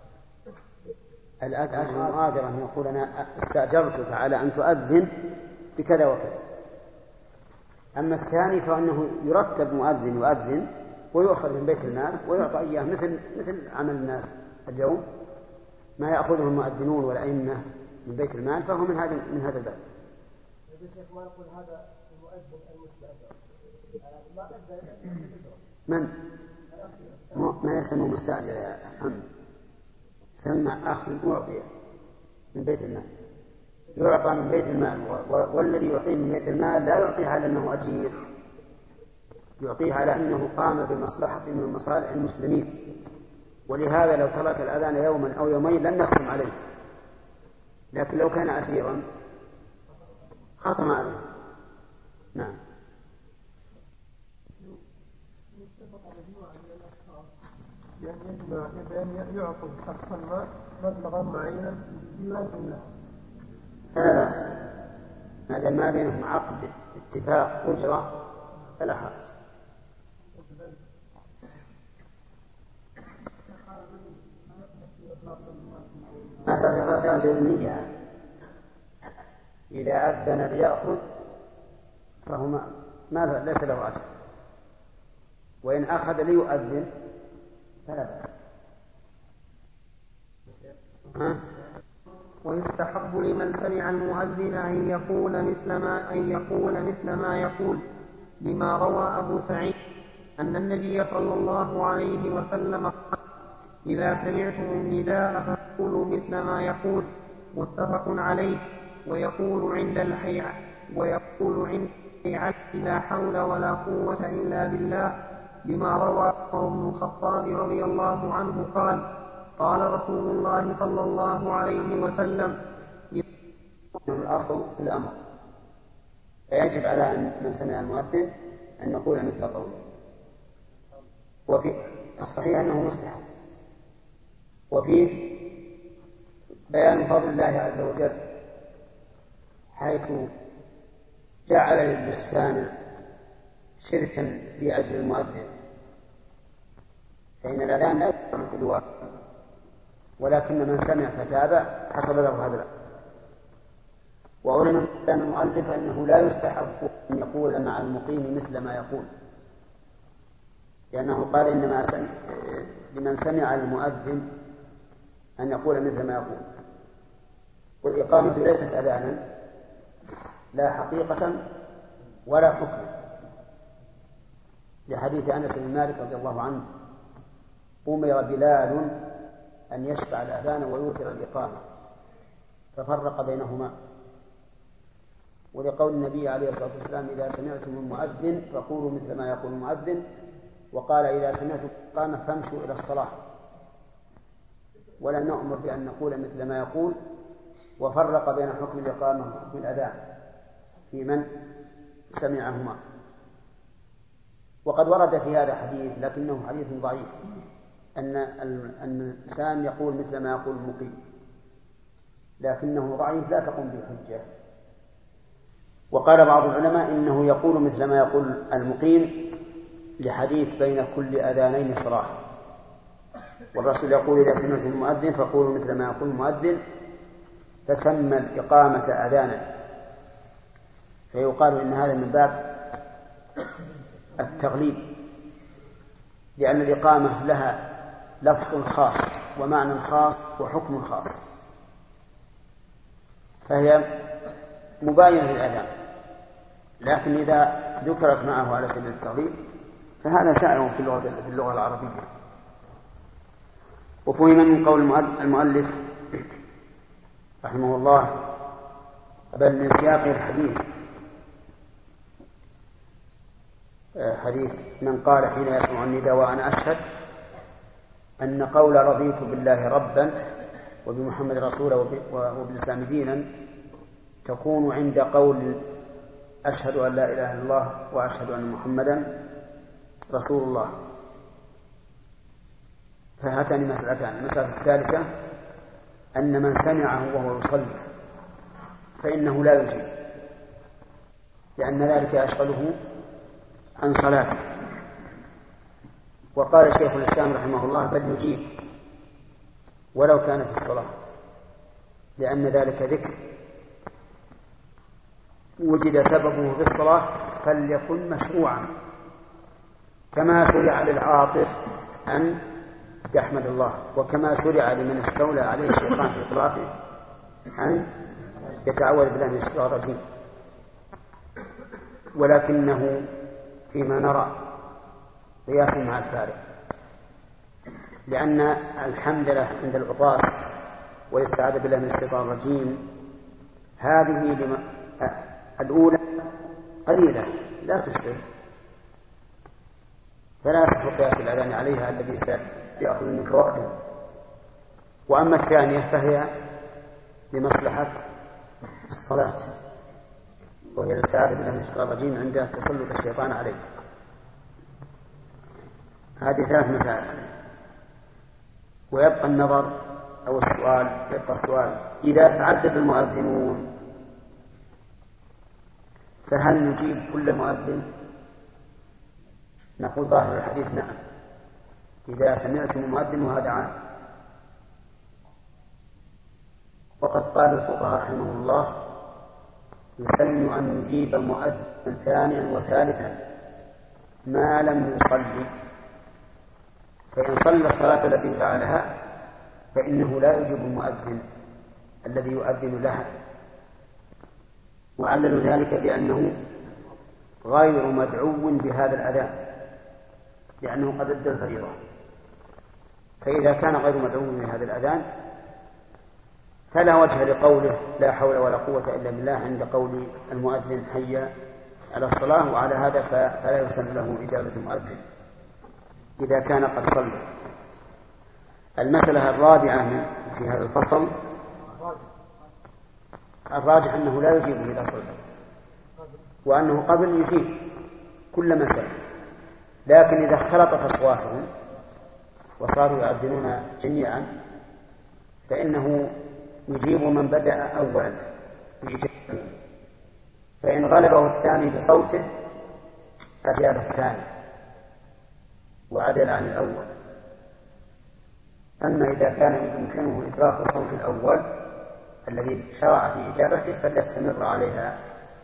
أن يقول أنا استأجرتك على أن تؤذن بكذا وكذا. أما الثاني فإنه يرتب مؤذن يؤذن ويؤخذ من بيت المال ويعطى إياه مثل عمل الناس اليوم، ما يأخذه المؤذنون والأئمة من بيت المال، فهو من هذا الباب. الشيخ ما نقول هذا المؤذن المستأجر ما من ما يسمى مستأجر يا محمد، يسمى أخذ معطية من بيت المال، يعطى من بيت المال، والذي يعطيه من بيت المال لا يعطيه على أنه أجير، يعطيه على أنه قام بمصلحة من مصالح المسلمين. ولهذا لو ترك الأذان يوما أو يومين لن نخصم عليه، لكن لو كان أجيرا خصم عليه. نعم. يعني يعطي شخصا ما مبلغا معينا يؤذن له. لا بأس، ما دام ما بينهم عقد اتفاق أجرة فلا حرج. مسألة الرسالة العلمية إذا أذن ليأخذ فهو ما ليس له أجر، وإن أخذ ليؤذن فلا بأس. ويستحب لمن سمع المؤذن أن يقول مثل ما يقول، لما روى أبو سعيد أن النبي صلى الله عليه وسلم قال: إذا سمعتم النداء فقولوا مثل ما يقول. متفق عليه. ويقول عند الحي لا حول ولا قوة إلا بالله، لما روى عمر بن الخطاب رضي الله عنه قال: قال رسول الله صلى الله عليه وسلم: الأصل في الأمر، فيجب على من سمع المؤذن أن يقول مثل قوله، وفي الصحيح أنه مستحب وفيه بيان فضل الله عز وجل، حيث جعل للبستان شركا في أجل المؤذن، فإن الأذان لا يكون في الواقع، ولكن من سمع فتابع حصل له هذا. وعلم كان المؤلف أنه لا يستحب أن يقول مع المقيم مثل ما يقول، لأنه قال إنما لمن سمع المؤذن أن يقول مثل ما يقول. والإقامة ليست أذانا لا حقيقة ولا حكما، لحديث أنس بن مالك رضي الله عنه: أمر بلال أن يشفع الأذان ويوتر الإقامة، ففرق بينهما. ولقول النبي عليه الصلاة والسلام: إذا سمعتم المؤذن فقولوا مثل ما يقول المؤذن، وقال: إذا سمعتم الإقامة فامشوا إلى الصلاة. ولم نؤمر بأن نقول مثل ما يقول، وفرق بين حكم الإقامة وحكم الأذان في من سمعهما. وقد ورد في هذا حديث، لكنه حديث ضعيف، أن الإنسان يقول مثل ما يقول المقيم، لكنه ضعيف لا تقوم به الحجة. وقال بعض العلماء إنه يقول مثل ما يقول المقيم لحديث بين كل أذانين صلاة، والرسول يقول: إذا سمعتم المؤذن فقولوا مثل ما يقول المؤذن، فسمى الإقامة أذانا، فيقال إن هذا من باب التغليب، لأن الإقامة لها لفظ خاص ومعنى خاص وحكم خاص، فهي مباينة للأذان، لكن إذا ذكرت معه على سبيل التغليب فهذا سائر في اللغة العربية. وفهم من قول المؤلف رحمه الله، بل من سياق الحديث، حديث من قال حين يسمع النداء وأنا أشهد، أن قول رضيت بالله ربا وبمحمد رسولا وبالإسلام دينا تكون عند قول أشهد أن لا إله إلا الله وأشهد أن محمدا رسول الله. فهاتان مسألتان. المسألة الثالثة أن من سمعه وهو يصلي فإنه لا يجيب، لأن ذلك يشغله عن صلاته. وقال شيخ الإسلام رحمه الله: بل يجيب ولو كان في الصلاة، لأن ذلك ذكر وجد سببه في الصلاة فليكن مشروعا، كما شرع للعاطس أن يحمد الله، وكما شرع لمن استولى عليه الشيطان في صلاته أن يتعوذ بالله من الشيطان الرجيم. ولكنه فيما نرى قياس مع الفارق، لأن الحمد لله عند العطاس والاستعاذة بالله من الشيطان الرجيم هذه الأولى قليلة لا تشبه، فلا يصح قياس الأذان عليها الذي سيأخذ منك وقتا. وأما الثانية فهي لمصلحة الصلاة، وهي الاستعاذة بالله من الشيطان الرجيم عند تسلط الشيطان عليه. هذه 3 مسائل. ويبقى النظر أو السؤال إذا تعدد المؤذنون فهل نجيب كل مؤذن؟ نقول ظاهر الحديث نعم، إذا سمعتم المؤذن وهذا عام. وقد قال الفقهاء رحمه الله: يسن أن يجيب المؤذن ثانيا وثالثا ما لم يصلي، فإن صلى الصلاة التي فعلها فإنه لا يجيب المؤذن الذي يؤذن لها. وعلل ذلك بأنه غير مدعو بهذا الأذان، لأنه قد أدى الفريضة. فإذا كان غير مدعو بهذا الأذان فلا وجه لقوله لا حول ولا قوة إلا بالله عند قول المؤذن حي على الصلاة، وعلى هذا فلا يسن له إجابة المؤذن إذا كان قد صلى. المسألة الرابعة في هذا الفصل، الراجح أنه لا يجيب إذا صلى، وأنه قبل يجيب كل مسألة، لكن إذا اختلطت أصواتهم وصاروا يؤذنون جميعا فإنه يجيب من بدأ أولا بإجابته، فإن غلبه الثاني بصوته أجاب الثاني وعدل عن الأول. أما إذا كان يمكنه إدراك صوت الأول الذي شرع في إجابته فليستمر عليها.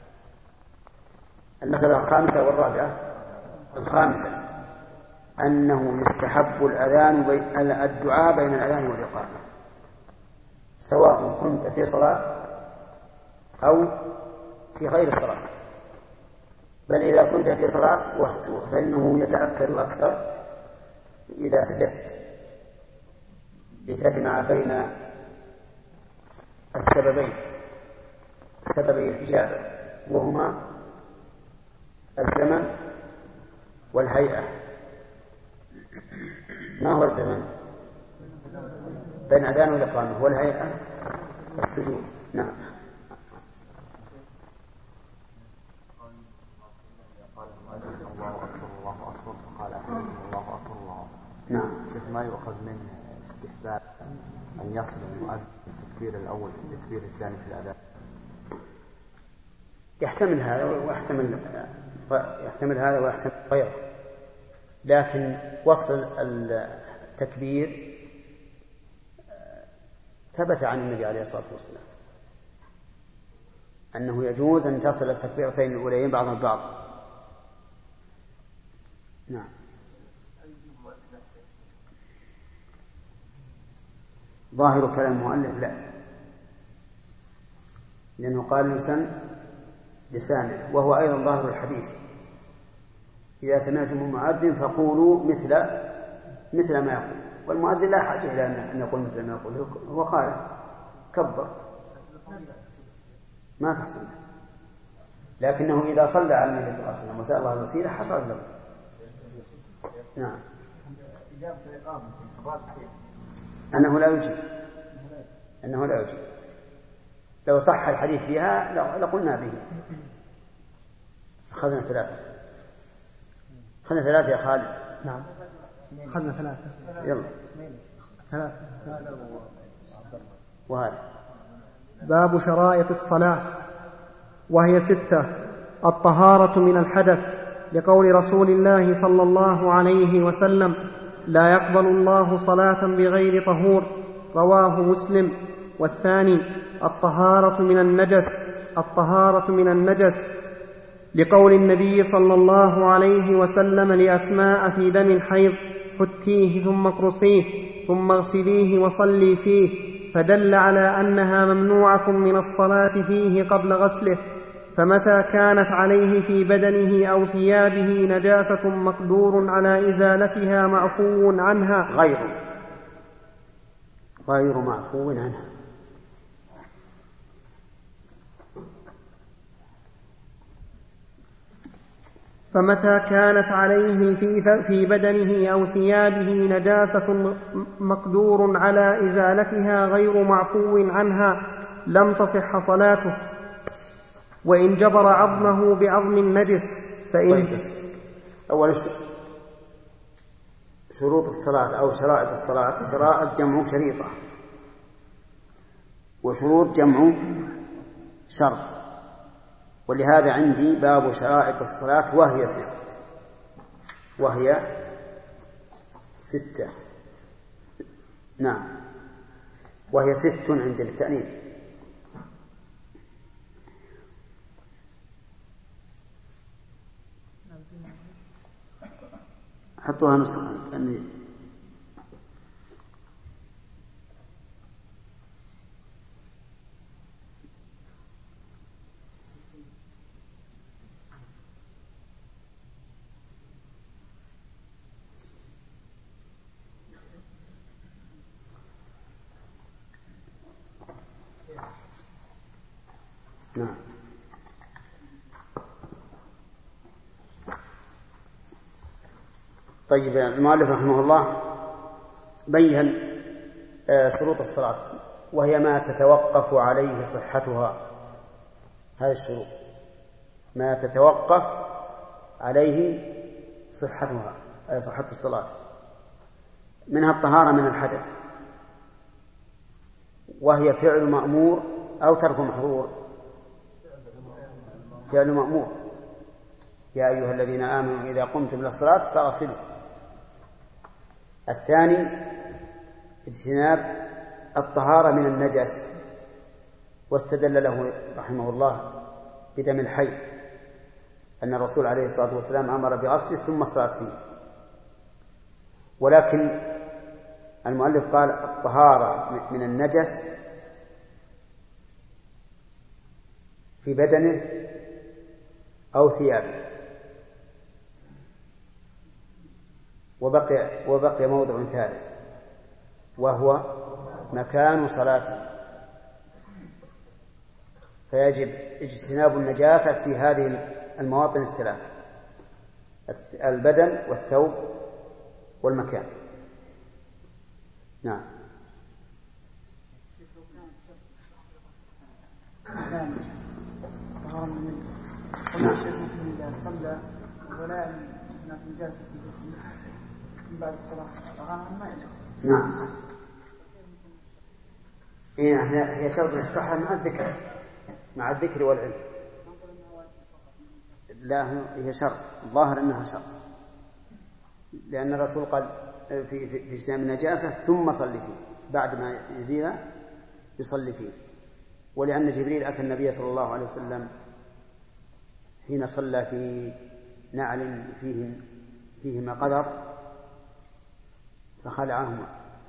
المسألة الخامسة والرابعة. الخامسة أنه يستحب الدعاء بين الأذان والإقامة، سواء كنت في صلاة أو في غير صلاة، بل إذا كنت في صلاة فإنه يتأكد أكثر إذا سجدت لتجمع بين سببي الإجابة، وهما الزمن والهيئة. ما هو الزمن؟ بين الأذان والإقامة، والهيئة السجود. نعم. نعم. ما يؤخذ من استحباب أن يصل المؤذن التكبير الأول في التكبير الثاني في الأذان؟ يحتمل هذا ويحتمل غيره، لكن وصل التكبير ثبت عن النبي عليه الصلاة والسلام أنه يجوز أن تصل التكبيرتين الأوليين بعضها البعض. نعم. ظاهر كلام المؤلف لا، لأنه قال لسانه، وهو أيضا ظاهر الحديث: إذا سمعتم المؤذن فقولوا مثل ما يقول. والمؤذن لا حاجة إلى أن يقول مثل ما يقول، هو قال كبر ما تحصل، لكنه إذا صلى على النبي صلى الله عليه وسلم وسأل الله الوسيلة حصلت له. نعم. أنه لا يجيب لو صح الحديث بها لقلنا به. أخذنا ثلاثة يا خالد. نعم أخذنا ثلاثة. يلا ثلاثة. وهذا باب شرائط الصلاة، وهي 6: الطهارة من الحدث، لقول رسول الله صلى الله عليه وسلم: لا يقبل الله صلاة بغير طهور، رواه مسلم. والثاني الطهارة من النجس، لقول النبي صلى الله عليه وسلم لأسماء في دم الحيض: فكيه ثم اقرصيه ثم اغسليه وصلي فيه، فدل على أنها ممنوعة من الصلاة فيه قبل غسله. فمتى كانت عليه في بدنه أو ثيابه نجاسة مقدور على إزالتها معفو عنها غير معفو عنها. فمتى كانت عليه في بدنه أو ثيابه نجاسة مقدور على إزالتها غير معفو عنها لم تصح صلاته، وإن جبر عظمه بعظم النجس فإن أولا شروط الصلاة أو شرائط الصلاة. شرائط جمع شريطة، وشروط جمع شرط، ولهذا عندي باب شرائط الصلاة وهي 6. نعم، وهي 6 عند التأنيث. حطوها نسخة يعني. نعم. طيب، المؤلف رحمه الله بين شروط الصلاة، وهي ما تتوقف عليه صحتها. هذه الشروط ما تتوقف عليه صحتها، أي صحة الصلاة. منها الطهارة من الحدث، وهي فعل مأمور أو ترك محظور؟ فعل مأمور. يا أيها الذين آمنوا إذا قمتم إلى الصلاة فاغسلوا. الثاني اجتناب الطهارة من النجس، واستدل له رحمه الله بدم الحي، أن الرسول عليه الصلاة والسلام أمر بغسله ثم الصلاة فيه. ولكن المؤلف قال الطهارة من النجس في بدنه أو ثيابه. وبقي موضع ثالث وهو مكان صلاته، فيجب اجتناب النجاسة في هذه المواطن الثلاث: البدن والثوب والمكان. نعم. إذا صلى ولا هناك نجاسة في جسمه من بعد الصلاة ما يجوز. نعم. هي شرط الصحة مع الذكر والعلم. لا، هي شرط، الظاهر أنها شرط، لأن الرسول قال في اجتناب النجاسة ثم صلي فيه، بعد ما يزيلها يصلي فيه. ولأن جبريل أتى النبي صلى الله عليه وسلم حين صلى في نعل فيهما قدر فخلعهما.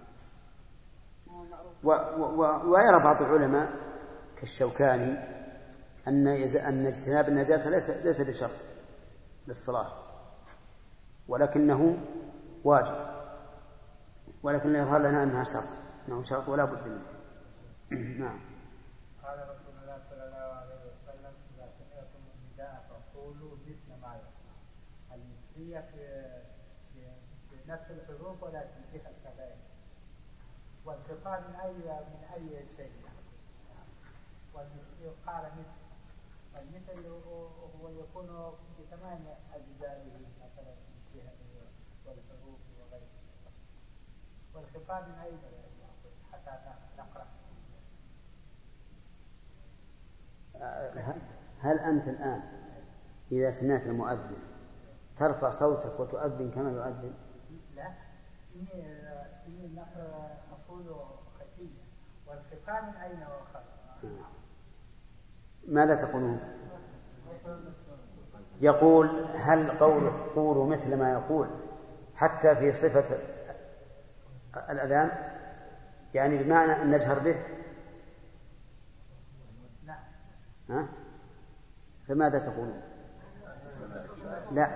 ويرى بعض العلماء كالشوكاني أن اجتناب النجاسة ليس بشرط للصلاة، ولكنه واجب، ولكن يظهر لنا أنه شرط ولا بد منه. نعم. قال رسول الله صلى الله عليه وسلم: إذا سمعتم النداء فقولوا مثل ما يسمع. المثلية في نفس الحروف ولا في جهة الكلام، والخطاب من أي شيء. والمثل قال مثل، والمثل هو يكون بتمام أجزائه، مثلا الجهة والحروف وغيره. والخطاب من أي حتى نقرأ. هل أنت الآن إذا سمعت المؤذن ترفع صوتك وتؤذن كما يؤذن؟ لا، إني أقول خفية، والخطاب من أين وخط. ماذا تقولون؟ يقول هل قولوا مثل ما يقول حتى في صفة الأذان، يعني بمعنى أن نجهر به؟ ها؟ فماذا تقولون؟ لا،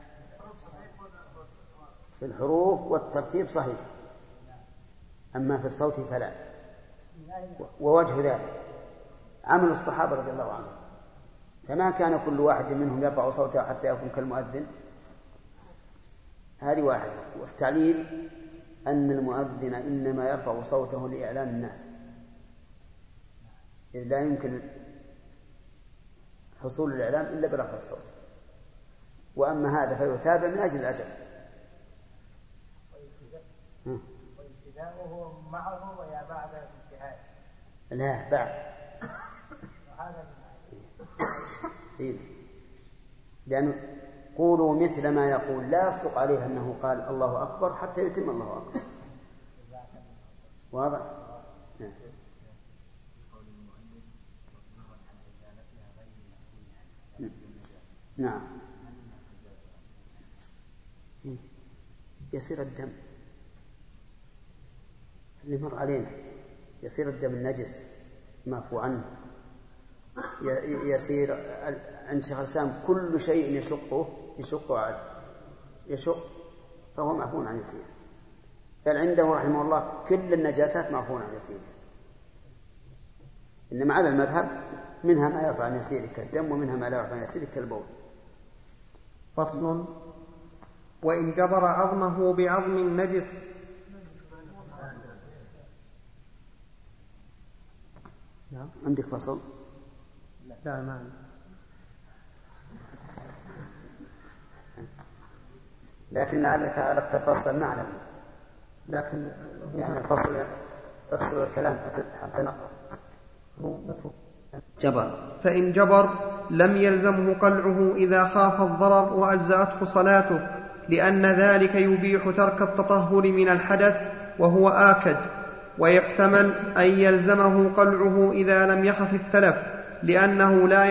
في الحروف والترتيب صحيح، أما في الصوت فلا. ووجه ذلك عمل الصحابة رضي الله عنهم، فما كان كل واحد منهم يرفع صوته حتى يكون كالمؤذن. هذه واحدة. والتعليل أن المؤذن إنما يرفع صوته لإعلام الناس، إذ لا يمكن حصول الإعلام إلا برفع الصوت. وأما هذا فيتابع من أجل الأجل. وابتداؤه معه ويا بعد الانتهاء؟ لا، بعد. لأن قولوا مثل ما يقول لا يصدق عليه أنه قال الله أكبر حتى يتم الله أكبر. واضح؟ نعم. يصير الدم اللي مر علينا، يصير الدم النجس معفو عنه، يصير عند شيخ الإسلام كل شيء يشق فهو معفو عن يسير، بل عنده رحمه الله كل النجاسات معفو عن يسير. إنما على المذهب منها ما يرفع عن يسير كالدم، ومنها ما لا يرفع عن يسير كالبول. فصل: وإن جبر عظمه بعظم النجس. عندك فصل؟ لا، ما عندي. لكن لعلك أردت الفصل نعلم، لكن يعني الفصل اقصر الكلام حتى نقرأ. جبر. فإن جبر لم يلزمه قلعه إذا خاف الضرر وأجزأته صلاته، لأن ذلك يبيح ترك التطهر من الحدث وهو آكد. ويحتمل أن يلزمه قلعه إذا لم يخف التلف، لأنه لا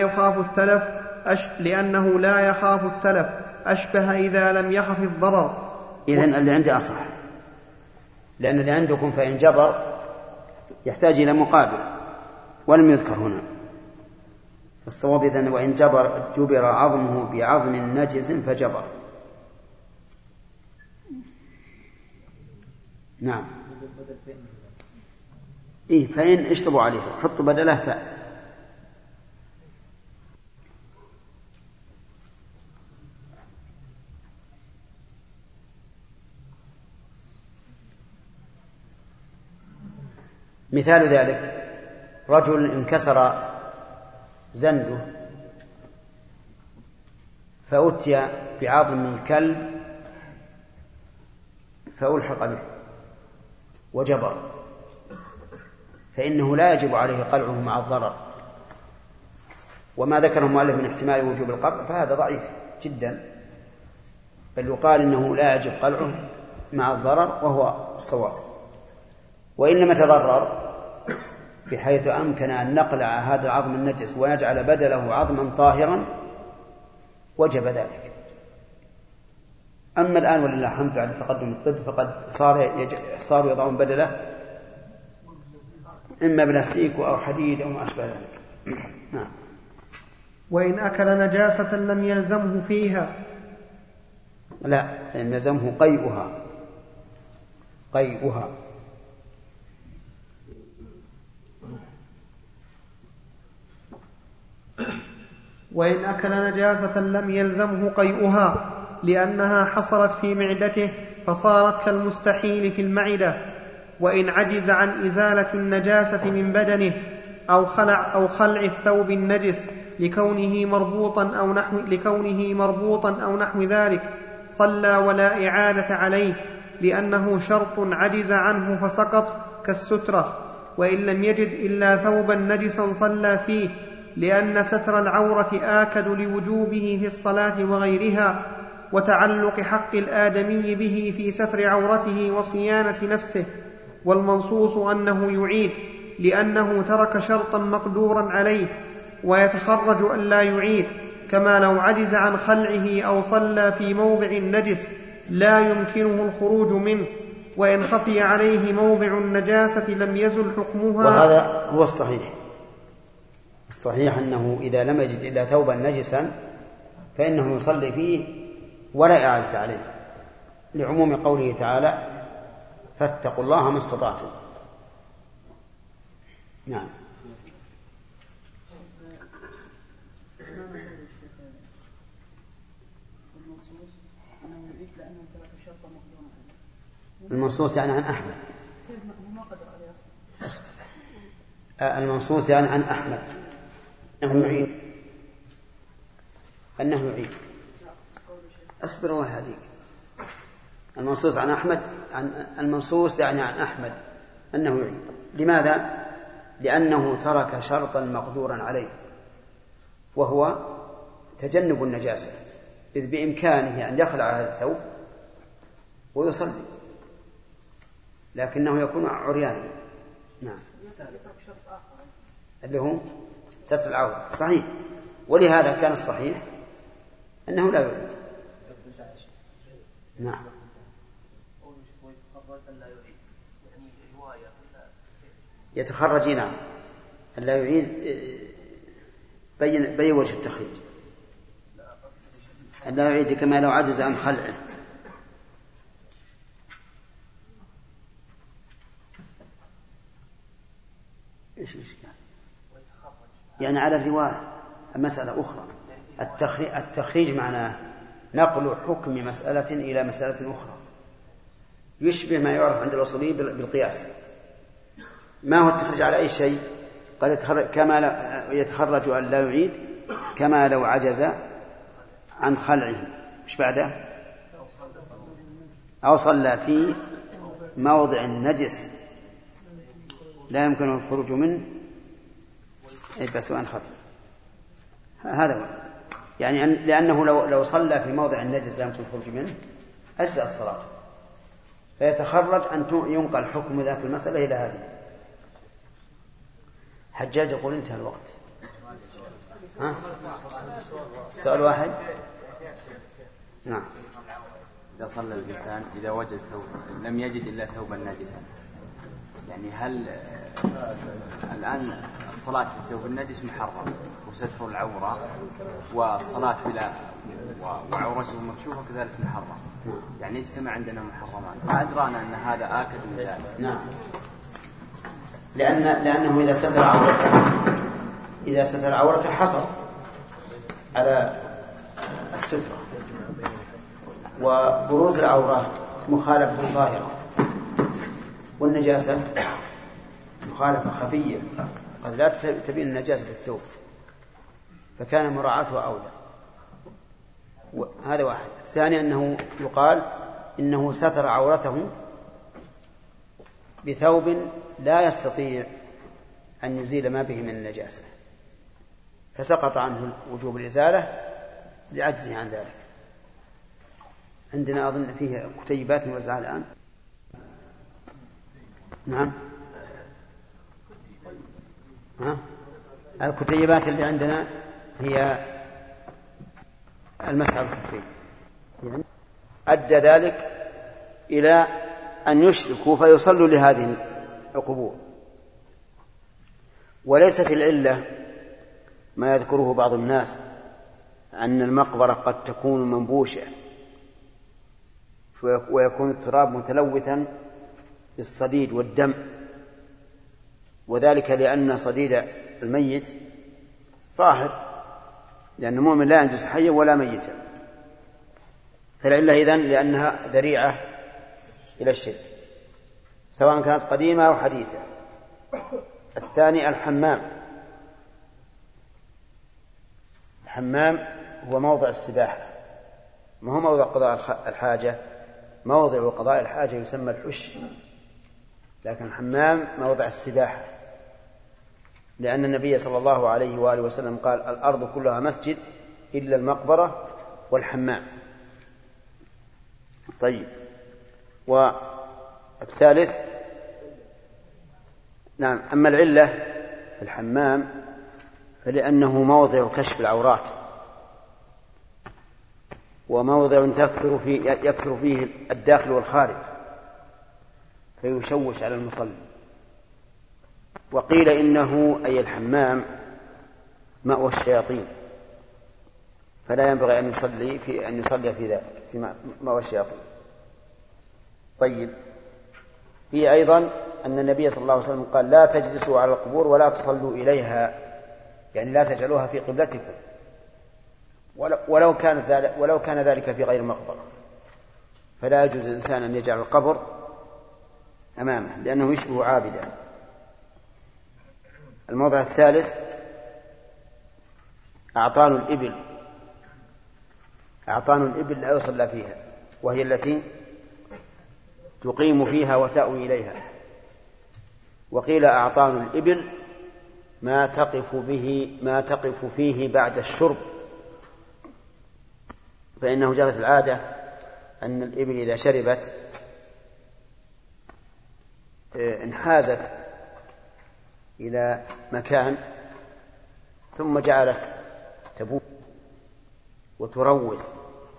يخاف التلف أشبه إذا لم يخف الضرر. إذن اللي عندي أصح، لأن اللي عندكم فإن جبر يحتاج إلى مقابل ولم يذكر هنا. الصواب إذن وإن جبر عظمه بعظم نجس فجبر. نعم. إيه فإن اشطبوا عليه حطوا بدله فاء. مثال ذلك رجل انكسر زنده فأتي بعظم الكلب فألحق به وجبر، فإنه لا يجب عليه قلعه مع الضرر. وما ذكره المؤلف من احتمال وجوب القطع فهذا ضعيف جدا، بل يقال إنه لا يجب قلعه مع الضرر وهو الصواب. وإنما تضرر بحيث أمكن أن نقلع هذا العظم النجس ونجعل بدله عظما طاهرا وجب ذلك. أما الآن ولله الحمد بعد تقدم الطب فقد صاروا يضعون بدله إما بلاستيك أو حديد أو ما أشبه ذلك. نعم. وإن أكل نجاسة لم يلزمه فيها، لا لم يلزمه قيئها. وإن أكل نجاسة لم يلزمه قيئها، لأنها حصلت في معدته فصارت كالمستحيل في المعدة. وإن عجز عن إزالة النجاسة من بدنه أو خلع الثوب النجس لكونه مربوطا أو نحو ذلك صلى ولا إعادة عليه، لأنه شرط عجز عنه فسقط كالسترة. وإن لم يجد إلا ثوبا نجسا صلى فيه، لأن ستر العورة آكد لوجوبه في الصلاة وغيرها، وتعلق حق الآدمي به في ستر عورته وصيانة نفسه. والمنصوص أنه يعيد، لأنه ترك شرطا مقدورا عليه، ويتخرج أن لا يعيد، كما لو عجز عن خلعه أو صلى في موضع نجس لا يمكنه الخروج منه، وإن خفي عليه موضع النجاسة لم يزل حكمها. وهذا هو الصحيح أنه إذا لم يجد إلا ثوبا نجسا فإنه يصلي فيه ولا إعادة عليه، لعموم قوله تعالى فاتقوا الله ما استطعتم. نعم. المنصوص يعني عن أحمد. المنصوص يعني عن أحمد أنه يعيد. أصبر وهديك. المنصوص عن أحمد المنصوص يعني عن أحمد أنه يعيد. لماذا؟ لأنه ترك شرطا مقدورا عليه، وهو تجنب النجاسة، إذ بإمكانه أن يخلع هذا الثوب ويصلي، لكنه يكون عريانا. نعم. اللي هو ستر العورة. صحيح. ولهذا كان الصحيح أنه لا يعيد. نعم. يتخرج. نعم. لا يعيد. بين وجه التخريج. لا يعيد كما لو عجز عن خلعه. إيش يعني على الرواية مسألة أخرى. التخريج معناه نقل حكم مسألة إلى مسألة أخرى، يشبه ما يعرف عند الأصوليين بالقياس. ما هو التخريج على أي شيء؟ قال يتخرج أن لا يعيد كما لو عجز عن خلعه. مش بعده؟ أو صلى في موضع نجس لا يمكن الخروج منه بس وأن خف. هذا هو يعني لأنه لو صلى في موضع النجس لا يمكن الخروج منه أجزأ الصلاة، فيتخرج أن ينقل حكم ذاك المسألة إلى هذه. حجاج يقول انتهى الوقت. سؤال واحد. نعم. إذا صلى الإنسان إذا وجد ثوب لم يجد إلا ثوبا ناجسا، يعني هل الآن الصلاة في الثوب النجس محرم وستر العورة، والصلاة بلا وعورته مكشوفة كذلك محرم، يعني اجتمع عندنا محرمان، ما أدرانا أن هذا آكد من ذلك. نعم، لأنه إذا ستر عورته حصل على السترة، وبروز العورة مخالفة ظاهرة، والنجاسة مخالفة خفية قد لا تبين النجاسة في الثوب، فكان مراعاته أولى. هذا واحد. الثاني أنه يقال إنه ستر عورته بثوب لا يستطيع أن يزيل ما به من النجاسة، فسقط عنه وجوب الإزالة لعجزه عن ذلك. عندنا أظن فيه كتيبات موزعة الآن. نعم. الكتيبات اللي عندنا هي المسح الخفي، يعني أدى ذلك إلى أن يشركوا فيصلوا لهذه القبور. وليست العلة ما يذكره بعض الناس أن المقبرة قد تكون منبوشة ويكون التراب متلوثا بالصديد والدم، وذلك لأن صديد الميت طاهر، لأن المؤمن لا ينجس حيا ولا ميتا، فالعلة إذن لأنها ذريعة إلى الشرك سواء كانت قديمة أو حديثة. الثاني الحمام هو موضع السباحة، ما هو موضع قضاء الحاجة. موضع قضاء الحاجة يسمى الحش، لكن الحمام موضع السباحة، لأن النبي صلى الله عليه وآله وسلم قال الأرض كلها مسجد إلا المقبرة والحمام. طيب، والثالث نعم. أما العلة في الحمام فلأنه موضع كشف العورات، وموضع يكثر فيه الداخل والخارج فيشوش على المصلي. وقيل إنه أي الحمام مأوى الشياطين، فلا ينبغي أن يصلي في ذلك في مأوى الشياطين. طيب، هي أيضا أن النبي صلى الله عليه وسلم قال لا تجلسوا على القبور ولا تصلوا إليها، يعني لا تجعلوها في قبلتكم، ولو كان ذلك في غير مقبرة، فلا يجوز الإنسان أن يجعل القبر أمامه لأنه يشبه عابدا. الموضع الثالث أعطان الإبل لا يصلى فيها، وهي التي تقيم فيها وتأوي إليها. وقيل أعطان الإبل ما تقف فيه بعد الشرب، فإنه جرت العادة أن الإبل إذا شربت انحازت إلى مكان ثم جعلت تبول وتروث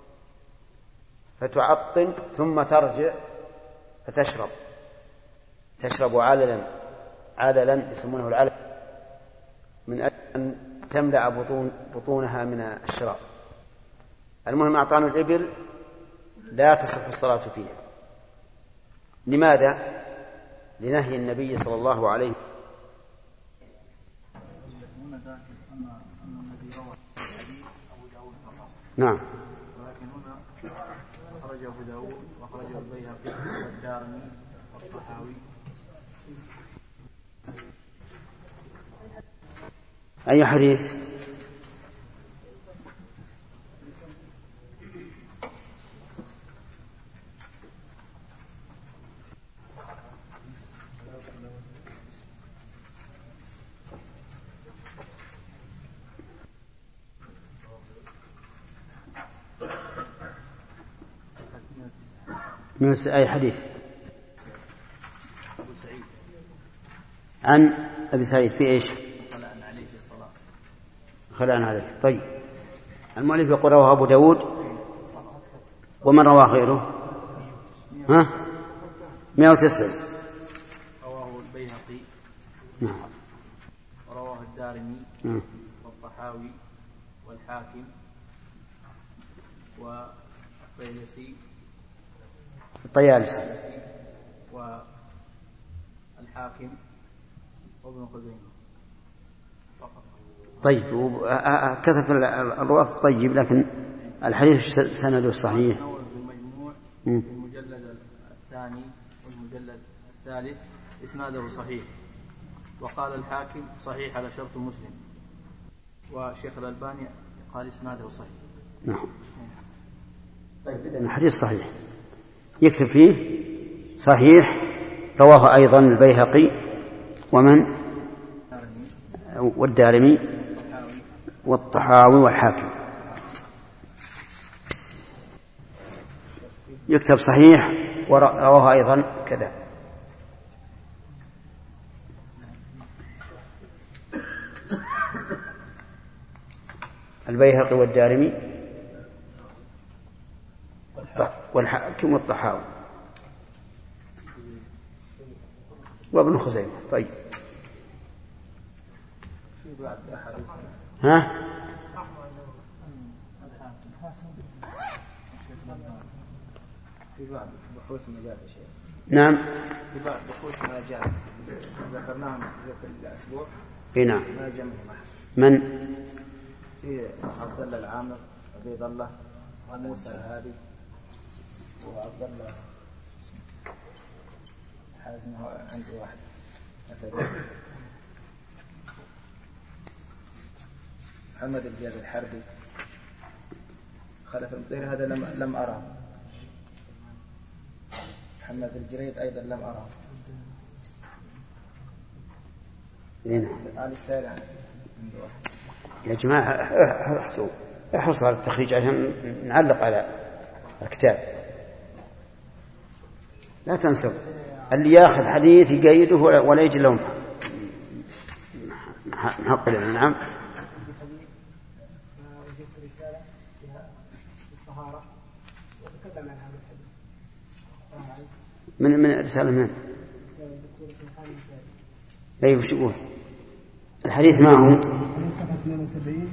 فتعطن ثم ترجع تشرب عللا يسمونه العلل، من أجل أن تملأ بطونها من الشراب. المهم أعطان الإبل لا تصح الصلاة فيها. لماذا؟ لنهي النبي صلى الله عليه وسلم. نعم. ولكن هنا أخرجه أبو داود وأخرجه البيهقي والدارمي والطحاوي. أي حديث؟ من أي حديث؟ عن أبي سعيد في إيش؟ خلعنا عليه. طيب المؤلف يقول رواه أبو داود ومن رواه غيره 109. رواه البيهقي. نعم. ورواه الدارمي والطحاوي والحاكم والطيالسي والحاكم وابن خزيمة فقط. طيب كثف الرواة طيب، لكن الحديث سنده صحيح. في المجلد الثاني والمجلد الثالث إسناده صحيح، وقال الحاكم صحيح على شرط مسلم، وشيخ الألباني قال إسناده صحيح. نعم. طيب إذن الحديث صحيح، يكتب فيه صحيح. رواه أيضا البيهقي ومن والدارمي والطحاوي والحاكم. يكتب صحيح ورواه أيضا كذا. البيهقي والدارمي والحاكم والطحاوي وابن خزيمة. طيب ها؟ في بعض بحوث مجال شيء. نعم. في بعض بحوث مجال ذكرناهم في الأسبوع. نعم. ما جمع من؟ في عبد الله العامر، عبيد الله، وموسى الهادي، وعبد الله حازم عندي واحد محمد الجاد الحربي، خلف المطير هذا لم أراه. محمد الجريد أيضا لم أراه. علي الساري عنده واحد. يا جماعة احرصوا على التخريج عشان نعلق على الكتاب، لا تنسوا. اللي ياخذ حديث يقيده ولا يجي لهم حق. نعم. وجدت رسالة فيها الطهارة وتكلم عن هذا الحديث. من رسالة من؟ أي وش يقول الحديث؟ ما هو صفحة 72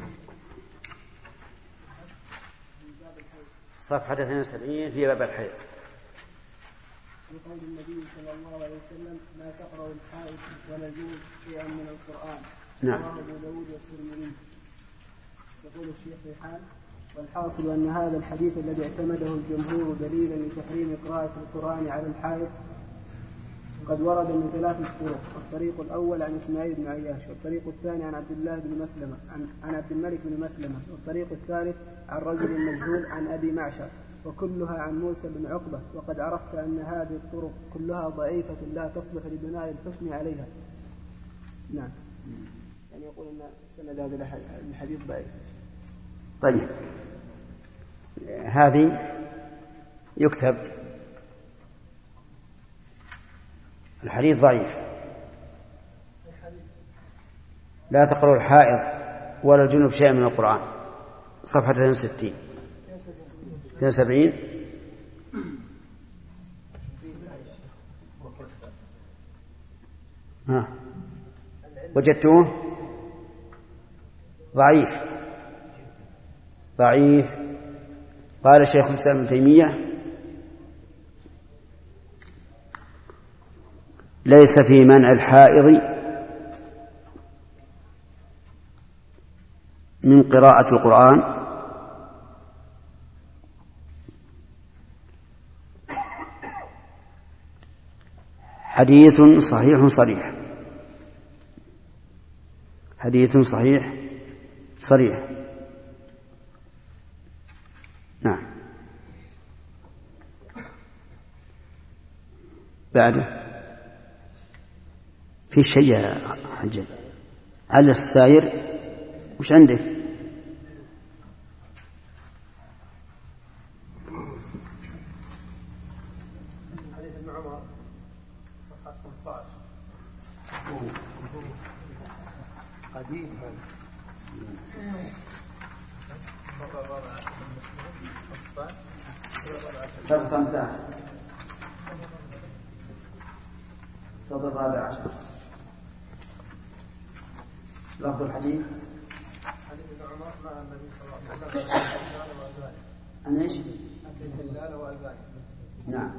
صفحة 72 في باب الحيض. بقول النبي صلى الله عليه وسلم: لا تقرأ الحائض ولا الجنب شيئا من القرآن. نعم. رواه أبو داود والترمذي. يقول الشيخ ريحان: والحاصل أن هذا الحديث الذي اعتمده الجمهور دليلا لتحريم قراءة القرآن على الحائض قد ورد من 3 طرق. الطريق الأول عن إسماعيل بن عياش، والطريق الثاني عن عبد الله بن مسلمة عن عبد الملك بن مسلمة، والطريق الثالث عن رجل مجهول عن أبي معشر، وكلها عن موسى بن عقبة. وقد عرفت أن هذه الطرق كلها ضعيفة لا تصلح لبناء الحكم عليها. نعم. يعني يقول أن سند هذا الحديث ضعيف. طيب هذه يكتب الحديث ضعيف. لا تقرأ الحائض ولا الجنوب شيئا من القرآن، صفحة 62 72. وجدتوه ضعيف. قال شيخ الإسلام ابن تيمية: ليس في منع الحائض من قراءة القرآن حديث صحيح صريح. حديث صحيح صريح. نعم. بعده في شيء يا حجاج على الساير. وش عندك؟ حديث سبقا ساعة صدر 14 لفظ الحديث حديث عمر مع النبي صلى الله عليه وسلم عن ايش؟ الهلال وأذان. نعم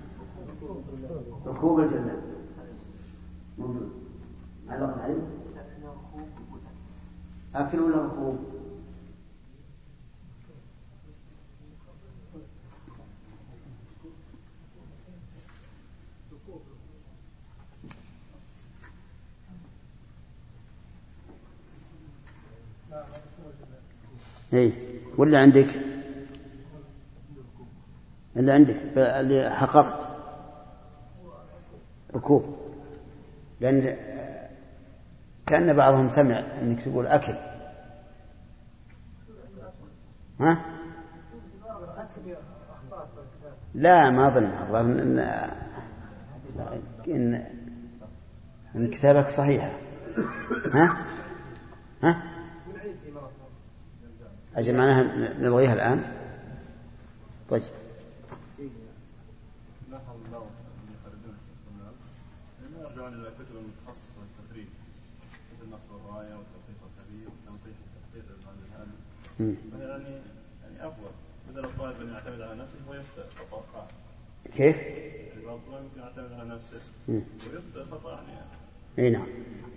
ركوب الجلال موجود علق عليه أكل ولا ركوب؟ اي ولا عندك اللي عندك اللي حققت ركوب، لأن كأن بعضهم سمع أنك تقول أكل. ها؟ لا ما أظن إن كتابك صحيحة. ها؟ ها؟ أجل معناها نلغيها الآن. طيب يرجعون إلى الكتب المتخصصة والتفريق مثل نصب الراية والتوقيف والتغيير والتنقيح والتحقيق والمعنى الهادي، يعني أفضل بدل الطالب أن يعتمد على نفسه ويخطئ خطأ. كيف؟ بعض الطلاب يمكن يعتمد على نفسه ويخطئ خطأ يعني. أي نعم.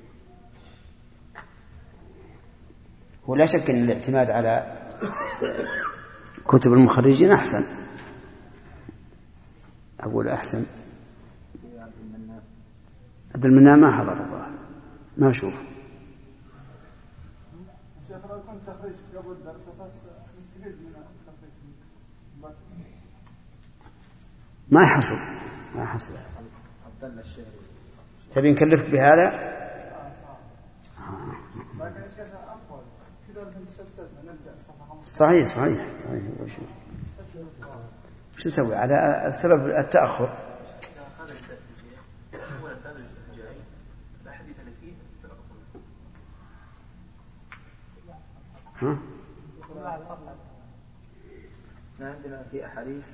ولا شك أن الاعتماد على كتب المخرجين أحسن. أقول أحسن. عبد المنان ما حضر الله ما أشوف. شيخ لو كنت تخرج قبل الدرس أساس نستفيد من التخريج ما يحصل تبي نكلفك بهذا؟ لكن الشيخ أفضل كذا كنت شتتنا نبدأ صفحة صحيح شو نسوي على السبب التأخر؟ ها؟ عندنا في أحاديث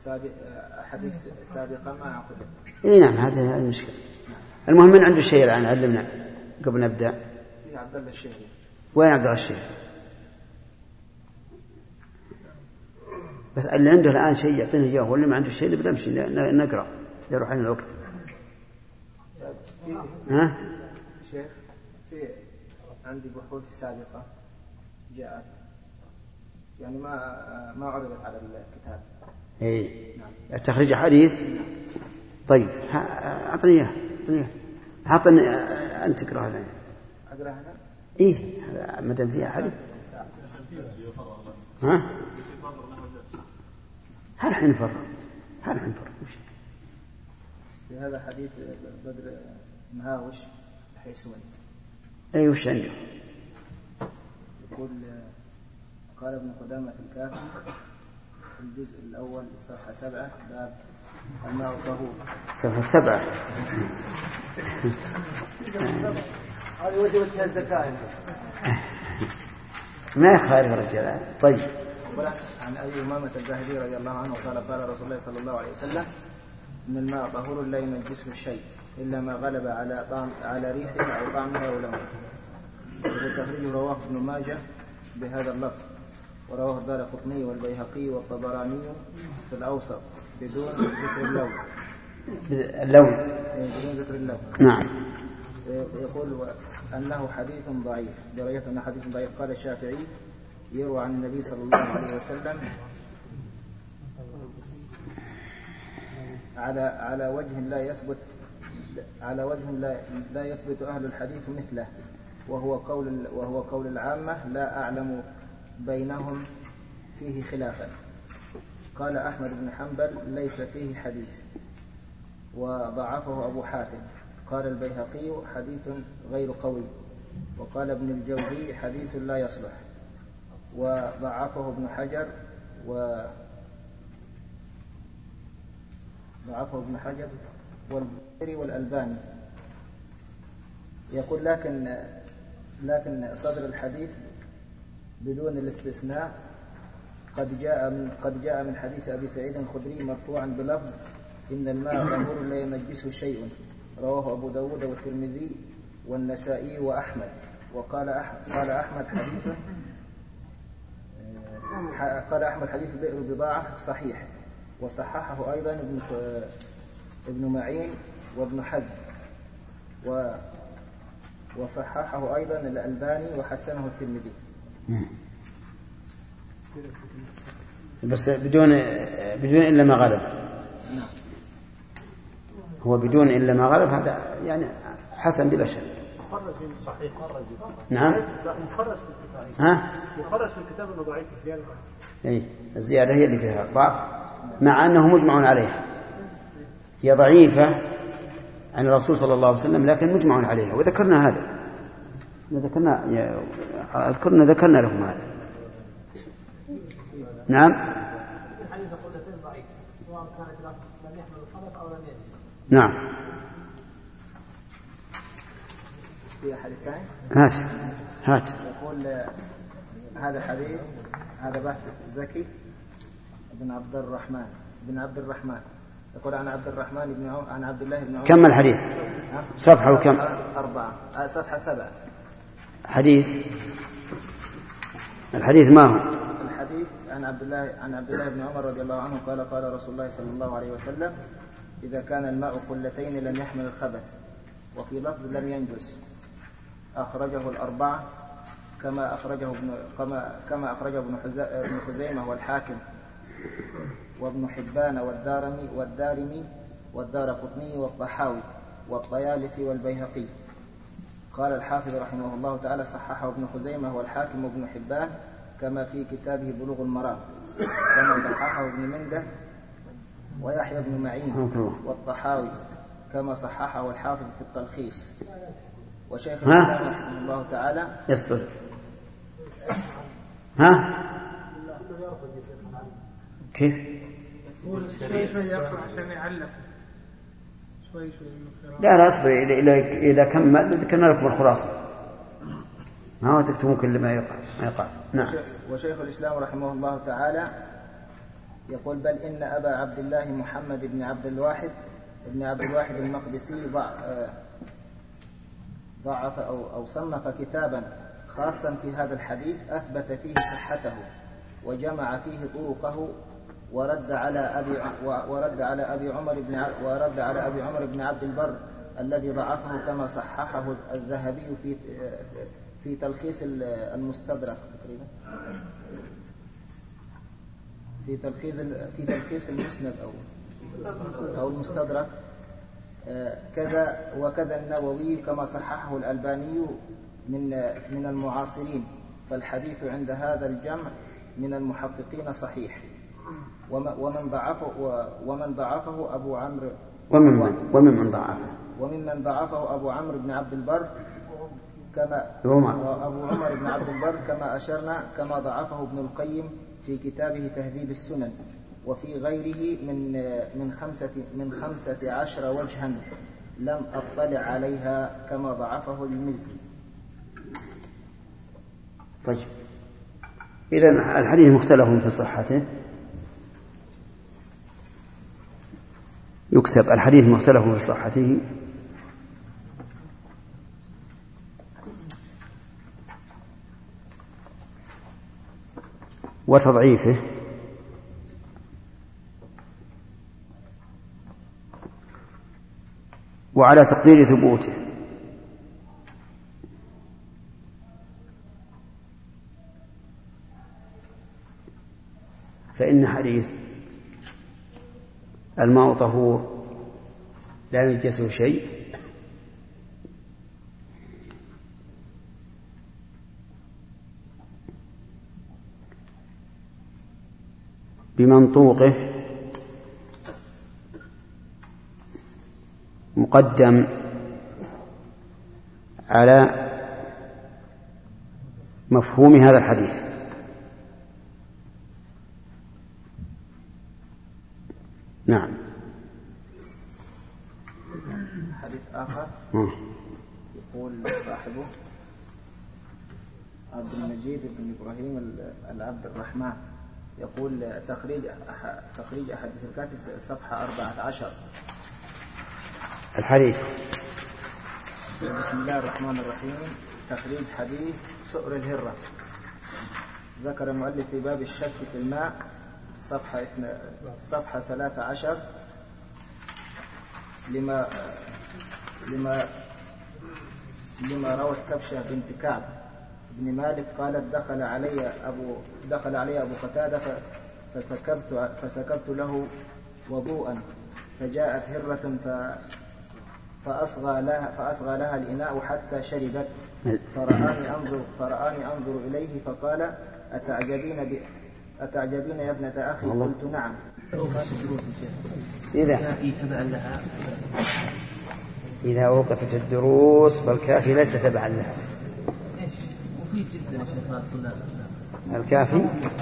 سابقة ما عقدت. اي نعم هذا المشكلة. المهم من عنده شيء الآن علمنا قبل نبدأ. عبد الله الشهري. وين عبد الله الشهري؟ بس اللي عنده الآن شيء يعطينا إياه، واللي ما عنده شيء نبدأ نمشي نقرأ يروح علينا الوقت. ها؟ شيخ في عندي بحوث سابقة جاءت يعني ما عرضت على الكتاب. اي تخريج حديث. طيب أعطني إياه أعطني أنت تقرأ لنا. أقرأ هنا؟ إيه ما دام فيها حديث. ها؟ هل حنفر وش؟ في هذا حديث بدر مهاوش حيسون. أي وش عنده؟ يقول قال ابن قدامة في الكافي في الجزء الأول صفحة 7 باب الماء الطهور. صفحة 7 هذه وجبت الزكاة. ما يخالف الرجال. طيب عن أبي أمامة الباهلي رضي الله عنه قال قال رسول الله صلى الله عليه وسلم إن الماء طهور لا ينجسه شيء إلا ما غلب على ريحه أو طعمه أو لونه. والتخريج رواه ابن ماجه بهذا اللفظ، ورواه الدارقطني والبيهقي والطبراني في الأوسط بدون ذكر اللون. بدون ذكر اللون. نعم. يقول أنه حديث ضعيف، درجة أنه حديث ضعيف. قال الشافعي يروى عن النبي صلى الله عليه وسلم على وجه لا يثبت أهل الحديث مثله، وهو قول العامة لا أعلم بينهم فيه خلافا. قال أحمد بن حنبل ليس فيه حديث وضعفه أبو حاتم. قال البيهقي حديث غير قوي. وقال ابن الجوزي حديث لا يصلح، وضعفه ابن حجر والبخاري والألباني. يقول لكن لكن صدر الحديث بدون الاستثناء قد جاء من حديث أبي سعيد الخدري مرفوعا بلفظ إن الماء طهور لا ينجسه شيء، رواه أبو داود والترمذي والنسائي وأحمد. وقال أحمد حديث بئر بضاعة صحيح، وصححه أيضا ابن معين وابن حزم، وصححه أيضا الألباني وحسنه الترمذي. بس بدون إلا ما غلب. هو بدون إلا ما غلب، هذا يعني حسن بلا شك. مخرج في صحيح. نعم. مخرج في الصحيح. مخرج في الكتاب انه ضعيف الزيادة. الزيادة هي اللي فيها ضعف، مع أنه مجمع عليها. هي ضعيفة عن الرسول صلى الله عليه وسلم، لكن مجمع عليها، وذكرنا هذا. ذكرنا لهم هذا. نعم. نعم. في حديثين. هات. يقول هذا حديث، هذا بحث زكي بن عبد الرحمن يقول عن عبد الله بن عمر. كم الحديث؟ صفحة وكم؟ 4 صفحة 7. الحديث ما هو؟ الحديث عن عبد الله بن عمر رضي الله عنه قال رسول الله صلى الله عليه وسلم: إذا كان الماء قلتين لم يحمل الخبث، وفي لفظ لم ينجس. أخرجه الأربعة كما أخرجه ابن خزيمة والحاكم وابن حبان والدارمي والدارقطني والطحاوي والطيالسي والبيهقي. قال الحافظ رحمه الله تعالى: صححه ابن خزيمة والحاكم وابن حبان كما في كتابه بلوغ المرام، كما صححه ابن منده ويحيى بن معين والطحاوي كما صححه الحافظ في التلخيص. وشيخ الإسلام رحمه الله تعالى يصبر. كيف؟ عشان يعلق شوي. لا أصبر إذا كمل ذكرنا لكم الخلاصة، ما هو تكتبون كل ما يقع. نعم. وشيخ الإسلام رحمه الله تعالى يقول: بل إن أبا عبد الله محمد بن عبد الواحد المقدسي ضعف أو صنف كتابا خاصا في هذا الحديث أثبت فيه صحته وجمع فيه طرقه، ورد على أبي عمر بن عبد البر الذي ضعفه، كما صححه الذهبي في تلخيص المستدرك تقريبا، في تلخيص المسند أو المستدرك. وكذا النووي كما صححه الألباني من المعاصرين. فالحديث عند هذا الجمع من المحققين صحيح. ومن ضعفه أبو عمرو وممن ضعفه أبو عمرو بن عبد البر أبو عمر بن عبد البر كما أشرنا، كما ضعفه ابن القيم في كتابه تهذيب السنن، وفي غيره من 15 وجها لم أطلع عليها، كما ضعفه المزي. طيب، إذن الحديث مختلف في صحته. يكتب الحديث مختلف في صحته وتضعيفه وعلى تقدير ثبوته. فإن حديث الماء طهور لا ينجسه شيء بمنطوقه مقدم على مفهوم هذا الحديث. نعم. حديث آخر يقول صاحبه: عبد المجيد بن إبراهيم العبد الرحمن يقول تخريج أحاديث الكافي صفحة 14. الحديث. بسم الله الرحمن الرحيم. تخريج حديث سؤر الهرة. ذكر المؤلف في باب الشك في الماء صفحة 13 لما روت كبشة بنت كعب بن مالك قالت دخل علي أبو قتادة فسكبت له وضوءا فجاءت هرة فأصغى لها الإناء حتى شربت فرآني أنظر إليه فقال أتعجبين يا ابنة أخي؟ قلت نعم. إذا وقفت الدروس فالكافي ليس تبعا لها. مفيد جدا يا شيخ الطلاب. الكافي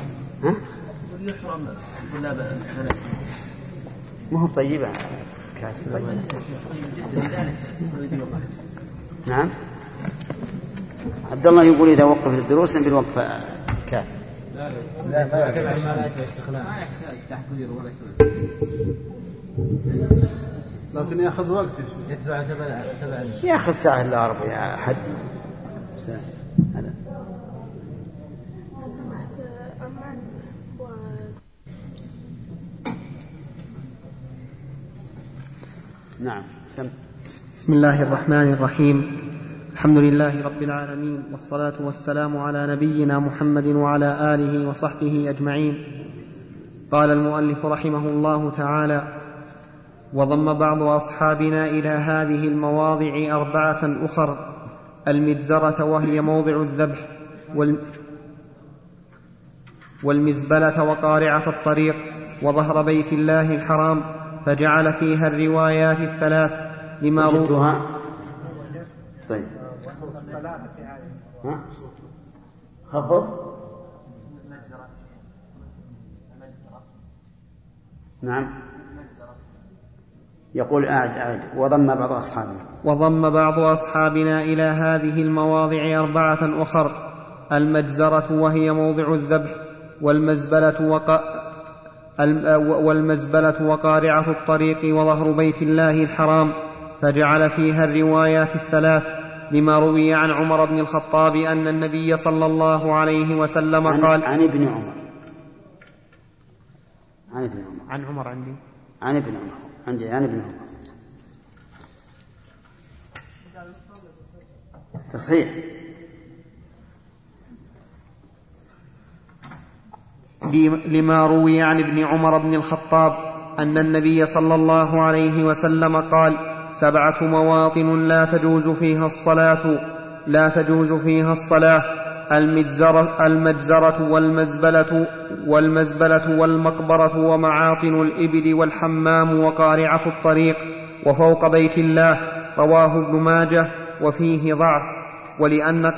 يحرم طلاب السنة. ما هو طيبة كافي طيب جدا. نعم. عبد الله يقول إذا وقفت الدروس بالوقف كافي. لا ما يحتاج استخلاف. لكن يأخذ وقت يتبع يأخذ ساعة إلا ربع يا حد ساعة. هذا نعم. بسم الله الرحمن الرحيم. الحمد لله رب العالمين، والصلاة والسلام على نبينا محمد وعلى آله وصحبه أجمعين. قال المؤلف رحمه الله تعالى: وضم بعض أصحابنا إلى هذه المواضع 4 أخر: المجزرة وهي موضع الذبح، والمزبلة وقارعة الطريق، وظهر بيت الله الحرام، فجعل فيها الروايات 3 لما وجدتها. طيب خفض. نعم. يقول أعد. وضم بعض أصحابنا إلى هذه المواضع 4 أخر: المجزرة وهي موضع الذبح، والمزبلة وقارعة الطريق، وظهر بيت الله الحرام، فجعل فيها الروايات 3 لما روي عن عمر بن الخطاب أن النبي صلى الله عليه وسلم قال عن ابن عمر تصحيح. لما روي عن ابن عمر بن الخطاب أن النبي صلى الله عليه وسلم قال: 7 مواطن لا تجوز فيها الصلاة: المجزرة والمزبلة والمقبرة ومعاطن الإبل والحمام وقارعة الطريق وفوق بيت الله. رواه ابن ماجه وفيه ضعف. ولأن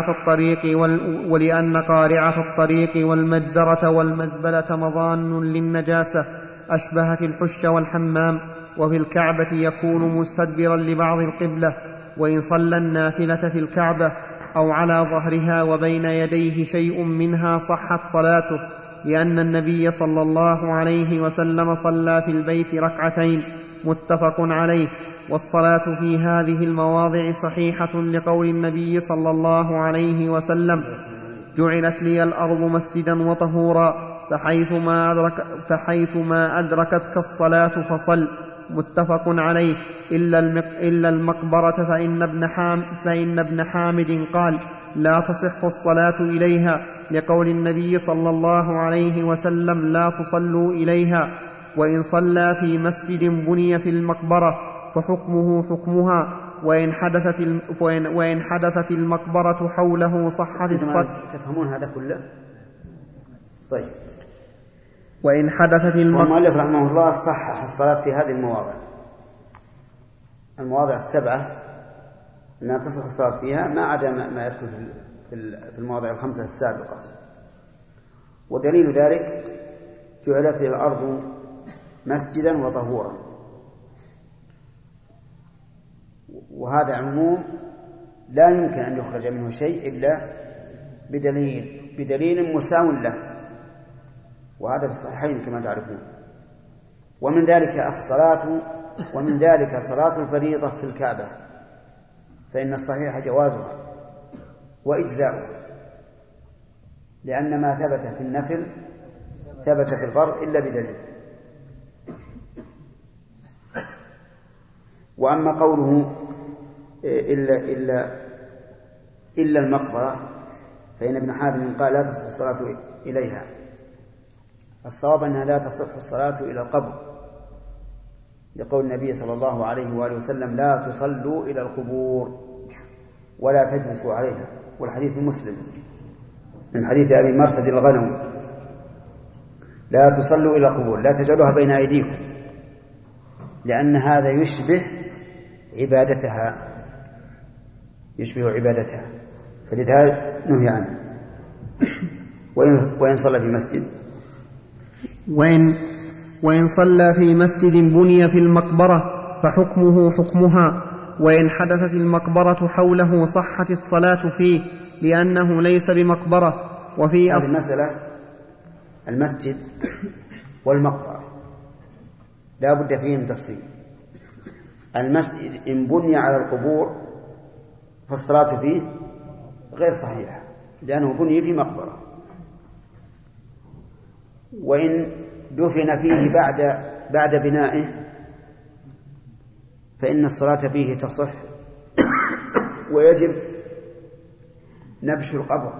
قارعة الطريق والمجزرة والمزبلة مظان للنجاسة أشبهت الحش والحمام، وفي الكعبة يكون مستدبرا لبعض القبلة، وإن صلى النافلة في الكعبة أو على ظهرها وبين يديه شيء منها صحت صلاته، لأن النبي صلى الله عليه وسلم صلى في البيت 2 متفق عليه. والصلاة في هذه المواضع صحيحة لقول النبي صلى الله عليه وسلم: جعلت لي الأرض مسجدا وطهورا، فحيثما أدركتك الصلاة فصل. متفق عليه. إلا المقبرة فإن ابن حامد قال: لا تصح الصلاة إليها، لقول النبي صلى الله عليه وسلم: لا تصلوا إليها. وإن صلى في مسجد بني في المقبرة فحكمه حكمها، وإن حدثت المقبرة حوله صحت الصلاة. تفهمون هذا كله؟ طيب. وإن حدثت المؤلف رحمه الله صحح الصلاة في هذه المواضع 7 أنها تصح الصلاة فيها، ما عدا ما يدخل في المواضع 5 السابقة. ودليل ذلك: جعلت الأرض مسجدا وطهورا، وهذا عموم لا يمكن أن يخرج منه شيء بدليل مساو له، وهذا في الصحيحين كما تعرفون. ومن ذلك صلاة الفريضة في الكعبة، فإن الصحيح جوازها وإجزاؤها، لأن ما ثبت في النفل ثبت في الفرض إلا بدليل. وأما قوله إلا المقبرة، فإن ابن حاتم قال لا تصح الصلاة إليها. الصواب أنها لا تصح الصلاة إلى القبر، لقول النبي صلى الله عليه وآله وسلم لا تصلوا إلى القبور ولا تجلسوا عليها، والحديث مسلم من حديث أبي مرثد الغنوي: لا تصلوا إلى القبور، لا تجعلوها بين أيديكم، لأن هذا يشبه عبادتها، فلذلك نهي عنه. وإن صلى في مسجد وإن صلى في مسجد بني في المقبرة فحكمه حكمها، وإن حدثت المقبرة حوله صحت الصلاة فيه لأنه ليس بمقبرة. وفي هذه المسألة المسجد والمقبرة لا بد فيه من تفصيل. المسجد إن بني على القبور فالصلاة فيه غير صحيحة لأنه بني في مقبرة، وإن دفن فيه بعد بنائه فإن الصلاة فيه تصح، ويجب نبش القبر.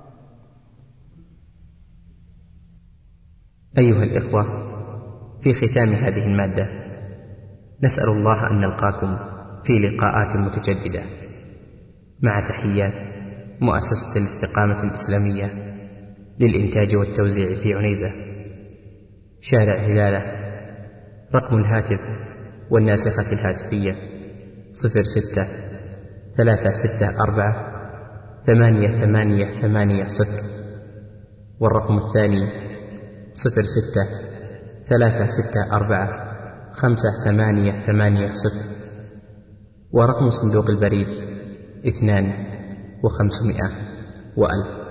أيها الإخوة، في ختام هذه المادة نسأل الله أن نلقاكم في لقاءات متجددة، مع تحيات مؤسسة الاستقامة الإسلامية للإنتاج والتوزيع في عنيزة، شارع هلالة. رقم الهاتف والناسخة الهاتفية 06-364-8880، والرقم الثاني 06-364-5880، ورقم صندوق البريد 2500 وألف.